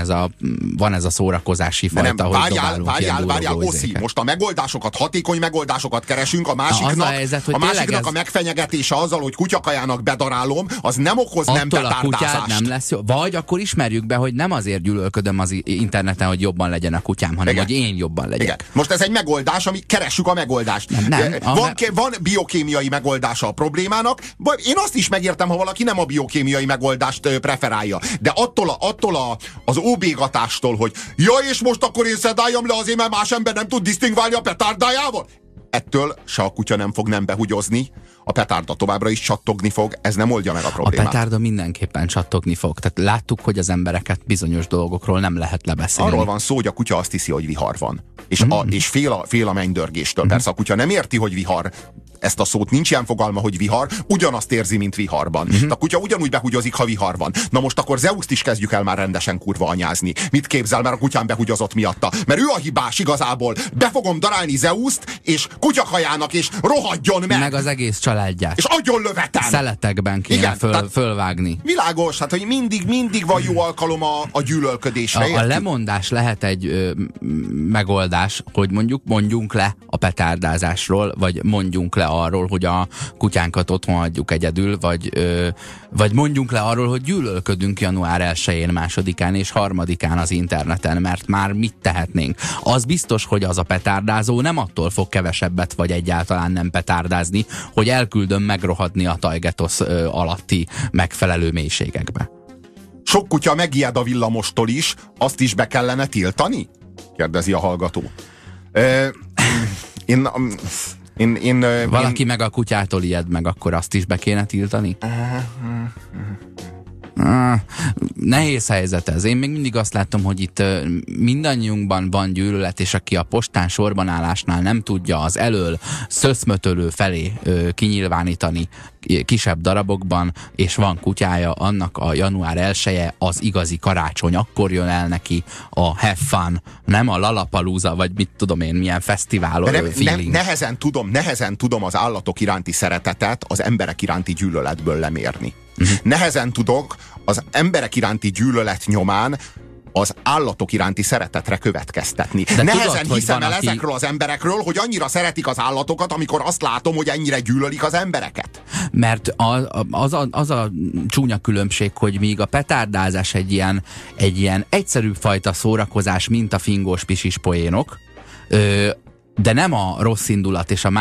van ez a szórakozási fajta, hogy várjál, Oszi, most a megoldásokat, hatékony megoldásokat keresünk, a másiknak a megfenyegetése azzal, hogy kutyakajának bedarálom, az nem okoz nem petárdázást. Nem lesz jó. Vagy akkor ismerjük be, hogy nem azért gyűlölködöm az interneten, hogy jobban legyen a kutyám, hanem igen, hogy én jobban legyek. Igen. Most ez egy megoldás, ami keressük a megoldást. Van biokémiai megoldása a problémának, én azt is megértem, ha valaki nem a biokémiai megoldást preferálja. De attól az óbégatástól, hogy és most akkor én szedáljam le azért, mert más ember nem tud disztingválni a petárdájával? Ettől se a kutya nem fog nem behugyozni, a petárda továbbra is csattogni fog, ez nem oldja meg a problémát. A petárda mindenképpen csattogni fog. Tehát láttuk, hogy az embereket bizonyos dolgokról nem lehet lebeszélni. Arról van szó, hogy a kutya azt hiszi, hogy vihar van. És fél a mennydörgéstől. Persze a kutya nem érti, hogy vihar. Ezt a szót nincs ilyen fogalma, hogy vihar, ugyanazt érzi, mint viharban. A kutya ugyanúgy behugyozik, ha vihar van. Na most akkor Zeuszt is kezdjük el már rendesen kurva anyázni. Mit képzel, mert a kutyán behugyozott miatta? Mert ő a hibás igazából. Be fogom darálni Zeuszt, és kutyakajának, és rohadjon meg! Meg az egész családját. És agyon löveten! Szeletekben kéne fölvágni. Világos, hát hogy mindig van jó alkalom a gyűlölködésre. A lemondás lehet egy megoldás, hogy mondjunk le a petárdázásról, vagy mondjunk le arról, hogy a kutyánkat otthon hagyjuk egyedül, vagy mondjunk le arról, hogy gyűlölködünk január 1-én, 2-án és 3-án az interneten, mert már mit tehetnénk. Az biztos, hogy az a petárdázó nem attól fog kevesebbet, vagy egyáltalán nem petárdázni, hogy elküldöm megrohadni a tajgetosz alatti megfelelő mélységekbe. Sok kutya megijed a villamostól is, azt is be kellene tiltani? Kérdezi a hallgató. Valaki meg a kutyától ijed meg, akkor azt is be kéne tiltani? Nehéz helyzet ez. Én még mindig azt látom, hogy itt mindannyiunkban van gyűlölet, és aki a postán sorbanállásnál nem tudja az elől szöszmötölő felé kinyilvánítani kisebb darabokban, és van kutyája, annak a január 1-e az igazi karácsony, akkor jön el neki a have fun, nem a Lollapalooza, vagy mit tudom én, milyen fesztivál feeling. Nehezen tudom az állatok iránti szeretetet az emberek iránti gyűlöletből lemérni. Nehezen tudok az emberek iránti gyűlölet nyomán az állatok iránti szeretetre következtetni. De nehezen hiszem el ezekről az emberekről, hogy annyira szeretik az állatokat, amikor azt látom, hogy ennyire gyűlölik az embereket. Mert az a csúnya különbség, hogy míg a petárdázás egy ilyen egyszerűbb fajta szórakozás, mint a fingós pisis poénok, de nem a rossz indulat és a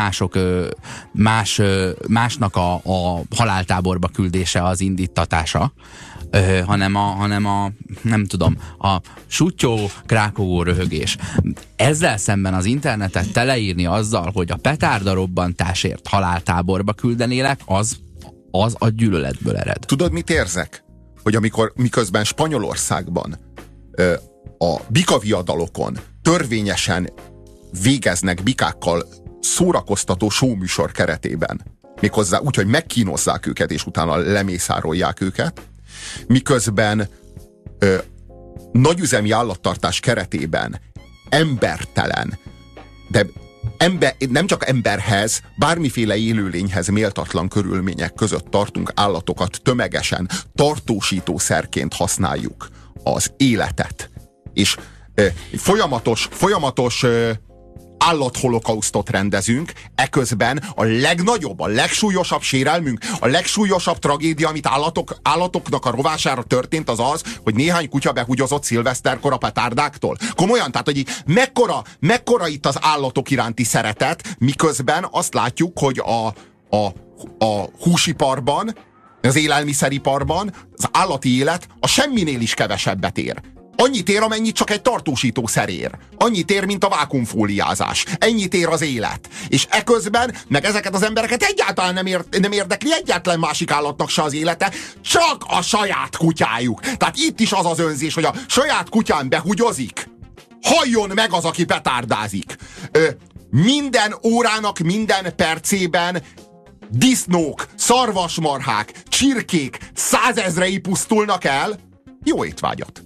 másnak a haláltáborba küldése az indítatása, hanem a nem tudom, a suttyó, krákogó röhögés. Ezzel szemben az internetet teleírni azzal, hogy a petárdarobbantásért haláltáborba küldenélek, az a gyűlöletből ered. Tudod, mit érzek? Hogy miközben Spanyolországban a bikaviadalokon törvényesen végeznek bikákkal szórakoztató showműsor keretében, méghozzá úgy, hogy megkínozzák őket, és utána lemészárolják őket, miközben nagyüzemi állattartás keretében embertelen, de nem csak emberhez, bármiféle élőlényhez méltatlan körülmények között tartunk állatokat tömegesen, tartósítószerként használjuk az életet. És folyamatos állatholokauztot rendezünk, eközben a legnagyobb, a legsúlyosabb sérelmünk, a legsúlyosabb tragédia, amit állatoknak a rovására történt, az az, hogy néhány kutya behugyozott szilveszterkor a petárdáktól. Komolyan, tehát, hogy mekkora itt az állatok iránti szeretet, miközben azt látjuk, hogy a húsiparban, az élelmiszeriparban az állati élet a semminél is kevesebbet ér. Annyit ér, amennyit csak egy tartósítószer ér. Annyit ér, mint a vákuumfóliázás. Ennyit ér az élet. És eközben, meg ezeket az embereket egyáltalán nem érdekli egyáltalán másik állatnak se az élete, csak a saját kutyájuk. Tehát itt is az az önzés, hogy a saját kutyán behugyozik. Halljon meg az, aki petárdázik. Minden órának, minden percében disznók, szarvasmarhák, csirkék 100 000-ei pusztulnak el. Jó étvágyat!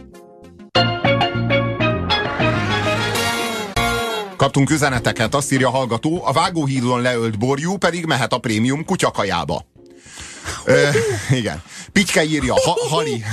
Kaptunk üzeneteket, azt írja a hallgató, a vágóhídon leölt borjú pedig mehet a prémium kutyakajába. Igen. Pityke írja, Hali.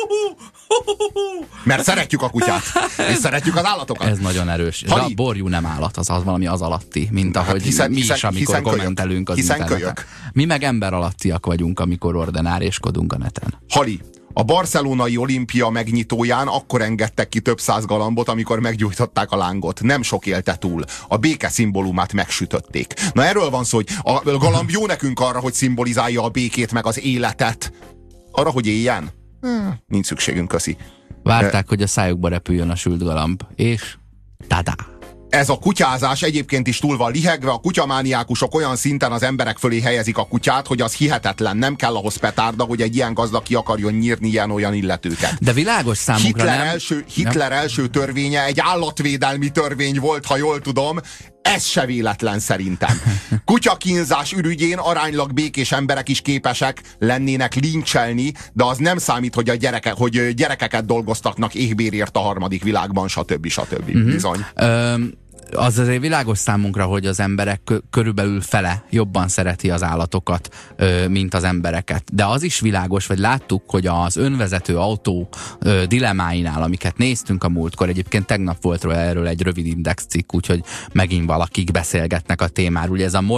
Mert szeretjük a kutyát, és szeretjük az állatokat. Ez nagyon erős. De a borjú nem állat, az valami az alatti, mint ahogy mi is, amikor kommentelünk az interneten. Mi meg ember alattiak vagyunk, amikor ordenáréskodunk a neten. Hali. A barcelonai olimpia megnyitóján akkor engedtek ki több 100 galambot, amikor meggyújtották a lángot. Nem sok élte túl. A béke szimbólumát megsütötték. Na erről van szó, hogy a galamb jó nekünk arra, hogy szimbolizálja a békét meg az életet. Arra, hogy éljen? Nincs szükségünk, köszi. Várták, hogy a szájukba repüljön a sült galamb. És tada! Ez a kutyázás egyébként is túl van lihegve, a kutyamániákusok olyan szinten az emberek fölé helyezik a kutyát, hogy az hihetetlen, nem kell ahhoz petárda, hogy egy ilyen gazda ki akarjon nyírni ilyen-olyan illetőket. De világos számunkra Hitler első törvénye egy állatvédelmi törvény volt, ha jól tudom, ez se véletlen szerintem. Kutyakínzás ürügyén aránylag békés emberek is képesek lennének lincselni, de az nem számít, hogy gyerekeket dolgoztatnak éhbérért a harmadik világban, stb. Bizony. Az azért világos számunkra, hogy az emberek körülbelül fele jobban szereti az állatokat, mint az embereket. De az is világos, vagy láttuk, hogy az önvezető autó dilemáinál, amiket néztünk a múltkor, egyébként tegnap volt erről egy rövid index cikk, úgyhogy megint valakik beszélgetnek a témáról. Ugye ez a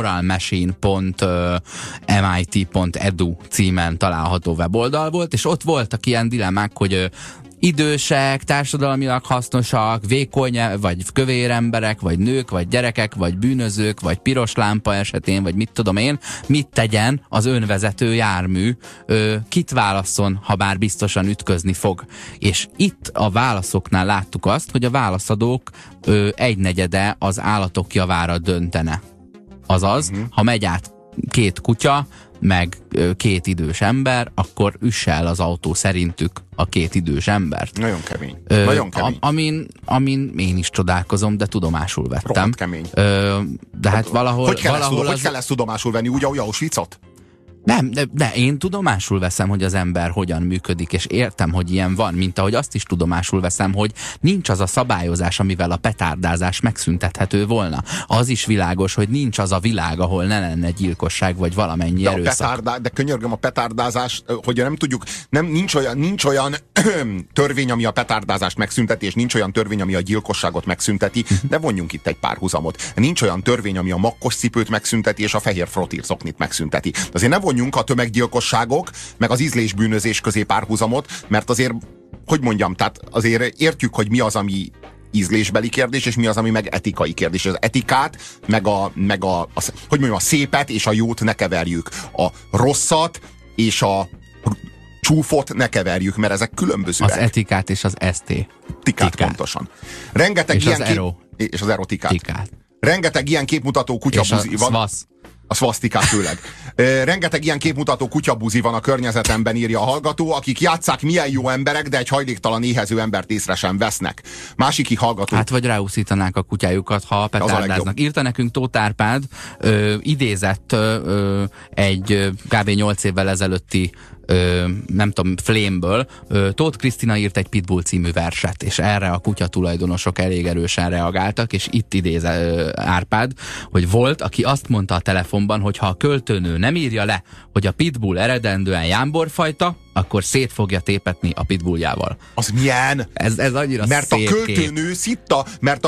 moralmachine.mit.edu címen található weboldal volt, és ott voltak ilyen dilemmák, hogy idősek, társadalmilag hasznosak, vékony, vagy kövér emberek, vagy nők, vagy gyerekek, vagy bűnözők, vagy piros lámpa esetén, vagy mit tudom én, mit tegyen az önvezető jármű, kit válasszon, ha bár biztosan ütközni fog. És itt a válaszoknál láttuk azt, hogy a válaszadók 1/4 az állatok javára döntene. Azaz, ha megy át 2 kutya, meg 2 idős ember, akkor üsse el az autó szerintük a 2 idős embert. Nagyon kemény. Nagyon kemény. Amin én is csodálkozom, de tudomásul vettem. Rohadt kemény. De hát valahol... Hogy kell ezt tudomásul venni? Úgy, ahogy Auschwitzot? Nem, de én tudomásul veszem, hogy az ember hogyan működik, és értem, hogy ilyen van, mint ahogy azt is tudomásul veszem, hogy nincs az a szabályozás, amivel a petárdázás megszüntethető volna. Az is világos, hogy nincs az a világ, ahol ne lenne gyilkosság, vagy valamennyi erőszak. De könyörgöm, a petárdázás, hogy nem tudjuk, nincs olyan törvény, ami a petárdázást megszünteti, és nincs olyan törvény, ami a gyilkosságot megszünteti, de vonjunk itt egy párhuzamot. Nincs olyan törvény, ami a makkos cipőt megszünteti, és a fehér frotírzoknit megszünteti. Azért nem vonjunk a tömeggyilkosságok, meg az ízlésbűnözés közé párhuzamot, mert azért, hogy mondjam, tehát azért értjük, hogy mi az, ami ízlésbeli kérdés, és mi az, ami meg etikai kérdés. Az etikát, hogy mondjam, a szépet és a jót ne keverjük. A rosszat és a csúfot ne keverjük, mert ezek különbözőek. Az etikát és az Etikát pontosan. Rengeteg és ilyen az és az erotikát. Tikát. Rengeteg ilyen képmutató kutyabuzi van. A szvasztikát főleg. Rengeteg ilyen képmutató kutyabuzi van a környezetemben, írja a hallgató, akik játsszák, milyen jó emberek, de egy hajléktalan éhező embert észre sem vesznek. Másikik hallgató. Hát vagy ráúszítanák a kutyájukat, ha petárdáznak. Írta nekünk Tóth Árpád, idézett egy kb. 8 évvel ezelőtti nem tudom, Flame-ből. Tóth Krisztina írt egy Pitbull című verset, és erre a kutya tulajdonosok elég erősen reagáltak, és itt idéz Árpád, hogy volt, aki azt mondta a telefonban, hogy ha a költőnő nem írja le, hogy a Pitbull eredendően jámborfajta, akkor szét fogja tépetni a pitbulljával. Az milyen? Ez annyira mert szép a költőnő szitta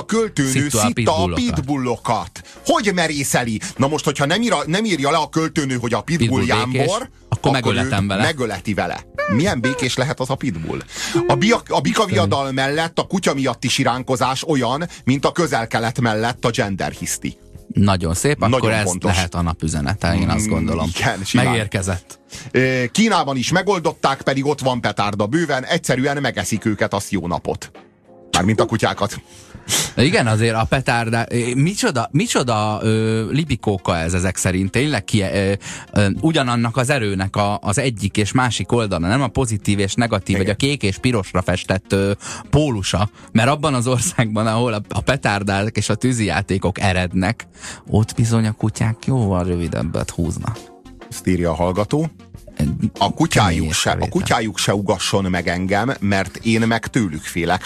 a pitbullokat. Hogy merészeli? Na most, hogyha nem írja le a költőnő, hogy a pitbull jámbor, akkor megöletem vele. Megöleti vele. Milyen békés lehet az a pitbull? A bikaviadal mellett a kutya miatti siránkozás olyan, mint a Közel-Kelet mellett a genderhiszti. Nagyon szép, nagyon akkor ez fontos. lehet a napüzenete, én azt gondolom. Igen, megérkezett. Kínában is megoldották, pedig ott van petárda bőven, egyszerűen megeszik őket, azt jó napot. Mármint a kutyákat. Igen, azért a petárda, micsoda libikóka ez ezek szerint, tényleg ugyanannak az erőnek az egyik és másik oldala, nem a pozitív és negatív, vagy a kék és pirosra festett pólusa, mert abban az országban, ahol a petárdák és a tűzijátékok erednek, ott bizony a kutyák jóval rövidebbet húznak. Ezt írja a hallgató. A kutyájuk se ugasson meg engem, mert én meg tőlük félek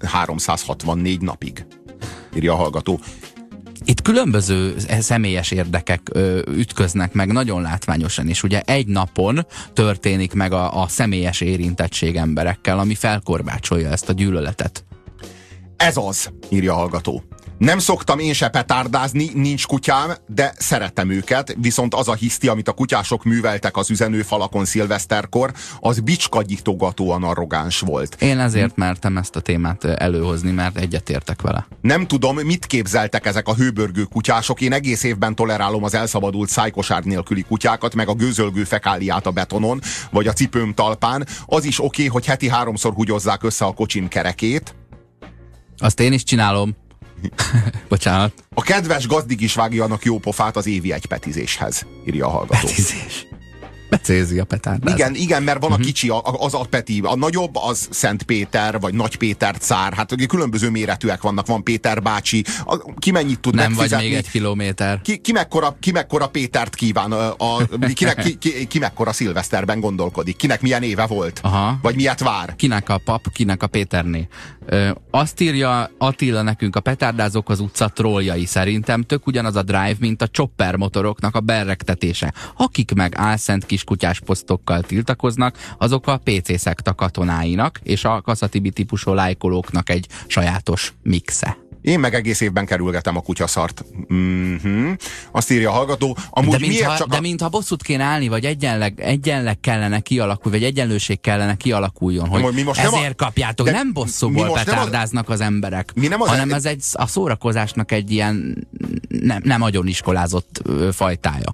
364 napig. Írja a hallgató. Itt különböző személyes érdekek ütköznek meg nagyon látványosan, és ugye egy napon történik meg a személyes érintettség emberekkel, ami felkorbácsolja ezt a gyűlöletet. Ez az, írja a hallgató. Nem szoktam én se petárdázni, nincs kutyám, de szeretem őket, viszont az a hiszti, amit a kutyások műveltek az üzenőfalakon szilveszterkor, az bicskanyitogatóan arrogáns volt. Én ezért mertem ezt a témát előhozni, mert egyetértek vele. Nem tudom, mit képzeltek ezek a hőbörgő kutyások, én egész évben tolerálom az elszabadult szájkosár nélküli kutyákat, meg a gőzölgő fekáliát a betonon, vagy a cipőm talpán. Az is oké, hogy heti 3-szor húgyozzák össze a kocsim kerekét. Azt én is csinálom. Bocsánat. A kedves gazdig is vágjanak jó pofát az évi egy petizéshez, írja a hallgató. Petizés. Becézi a petárdát. Igen, mert van a kicsi, az a peti, a nagyobb az Szent Péter, vagy Nagy Péter cár, hát ugye különböző méretűek vannak, van Péter bácsi, ki mennyit tud nem megfizetni. vagy még 1 kilométer. Ki mekkora Pétert kíván, ki mekkora szilveszterben gondolkodik, kinek milyen éve volt, aha. Vagy milyet vár. Kinek a pap, kinek a Péterné. Azt írja Attila nekünk, a petárdázók az utca trolljai, szerintem tök ugyanaz a drive, mint a chopper motoroknak a berregtetése. Akik meg álszent kiskutyás posztokkal tiltakoznak, azok a PC szekta katonáinak és a kaszatibi típusú lájkolóknak egy sajátos mixe. Én meg egész évben kerülgetem a kutyaszart. Azt írja a hallgató. Amúgy de mintha bosszút kéne állni, vagy egyenleg kellene kialakulni, vagy egyenlőség kellene kialakuljon, hogy mi most ezért kapjátok. Nem bosszúból petárdáznak az emberek, hanem ez a szórakozásnak egy ilyen nem agyoniskolázott fajtája.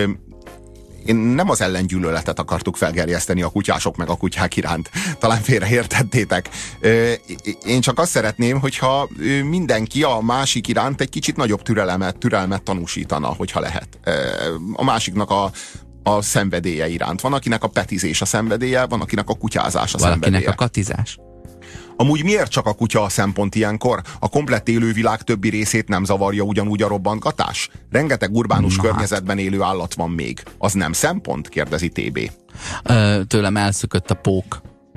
Én nem az ellengyűlöletet akartuk felgerjeszteni a kutyások meg a kutyák iránt. Talán félreértettétek. Én csak azt szeretném, hogyha mindenki a másik iránt egy kicsit nagyobb türelmet tanúsítana, hogyha lehet. A másiknak a szenvedélye iránt. Van, akinek a petizés a szenvedélye, van, akinek a kutyázás a szenvedélye. Valakinek a katizás. Amúgy miért csak a kutya a szempont ilyenkor? A komplett élővilág többi részét nem zavarja ugyanúgy a robbantgatás? Rengeteg urbánus környezetben élő állat van még. Az nem szempont? Kérdezi TB. Tőlem elszökött a pók.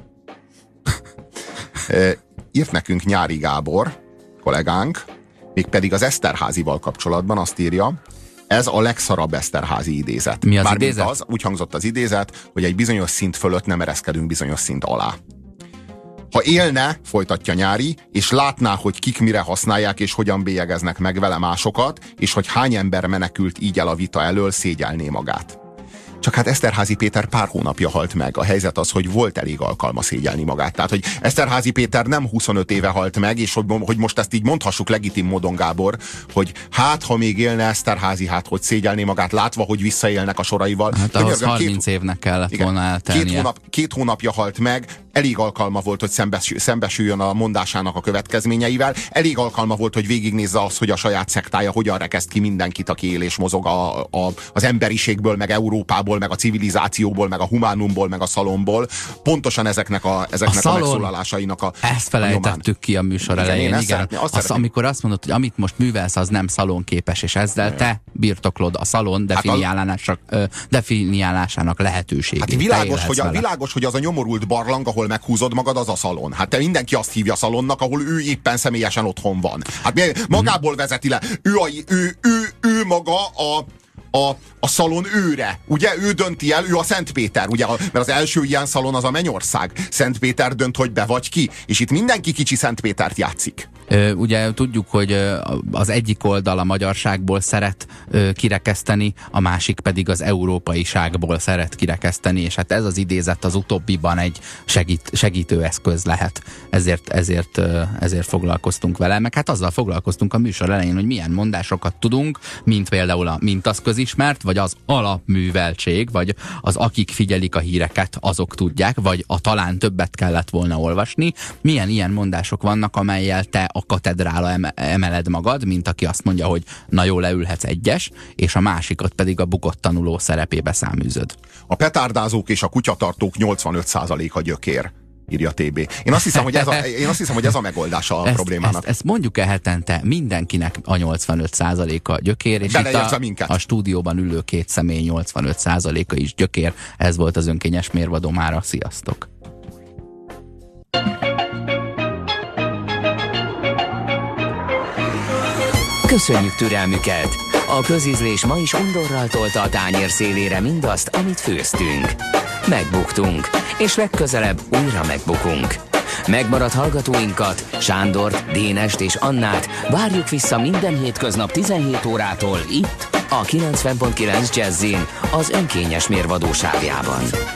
Írt nekünk Nyári Gábor, kollégánk, mégpedig az Eszterházival kapcsolatban azt írja, ez a legszarabb Eszterházi idézet. Mi az idézet? Úgy hangzott az idézet, hogy egy bizonyos szint fölött nem ereszkedünk bizonyos szint alá. Ha élne, folytatja Nyári, és látná, hogy kik mire használják, és hogyan bélyegeznek meg vele másokat, és hogy hány ember menekült így el a vita elől, szégyelné magát. Csak hát Eszterházy Péter pár hónapja halt meg. A helyzet az, hogy volt elég alkalma szégyelni magát. Tehát, hogy Eszterházy Péter nem 25 éve halt meg, és hogy most ezt így mondhassuk legitim módon, Gábor, hogy hát, ha még élne Eszterházy, hát hogy szégyelné magát, látva, hogy visszaélnek a soraival. Hát ahhoz 30 évnek kellett volna eltelnie. Két hónapja halt meg, elég alkalma volt, hogy szembesüljön a mondásának a következményeivel, elég alkalma volt, hogy végignézze azt, hogy a saját szektája hogyan rekeszt ki mindenkit, aki él és mozog az emberiségből, meg Európából, meg a civilizációból, meg a humánumból, meg a szalomból. Pontosan ezeknek a megszólalásainak a ezt felejtettük ki a műsor elején. Igen. Amikor azt mondod, hogy amit most művelsz, az nem szalonképes, és ezzel te birtoklod a szalon definiálásának lehetőségét. Hát világos, hogy az a nyomorult barlang, ahol meghúzod magad, az a szalon. Hát te mindenki azt hívja szalonnak, ahol ő éppen személyesen otthon van. Hát magából vezeti le. Ő maga a szalon őre. Ugye ő dönti el, ő a Szentpéter, ugye, mert az első ilyen szalon az a Mennyország. Szentpéter dönt, hogy be vagy ki. És itt mindenki kicsi Szentpétert játszik. Ugye tudjuk, hogy az egyik oldal a magyarságból szeret kirekeszteni, a másik pedig az európaiságból szeret kirekeszteni, és hát ez az idézet az utóbbiban egy segítő eszköz lehet. Ezért foglalkoztunk vele, meg hát azzal foglalkoztunk a műsor elején, hogy milyen mondásokat tudunk, mint például a mint az közismert, vagy az alapműveltség, vagy az akik figyelik a híreket, azok tudják, vagy a talán többet kellett volna olvasni. Milyen ilyen mondások vannak, amellyel te a katedrála emeled magad, mint aki azt mondja, hogy na jó, leülhetsz egyes, és a másikat pedig a bukott tanuló szerepébe száműzöd. A petárdázók és a kutyatartók 85%-a gyökér, írja TB. Én azt hiszem, hogy ez a megoldása a problémának. Ezt mondjuk-e hetente mindenkinek a 85%-a gyökér, és itt a stúdióban ülő két személy 85%-a is gyökér. Ez volt az önkényes mérvadó mára. Sziasztok! Köszönjük türelmüket! A közízlés ma is undorral tolta a tányér szélére mindazt, amit főztünk. Megbuktunk, és legközelebb újra megbukunk. Megmaradt hallgatóinkat, Sándort, Dénest és Annát várjuk vissza minden hétköznap 17 órától itt, a 90.9 Jazzin, az önkényes mérvadó sávjában.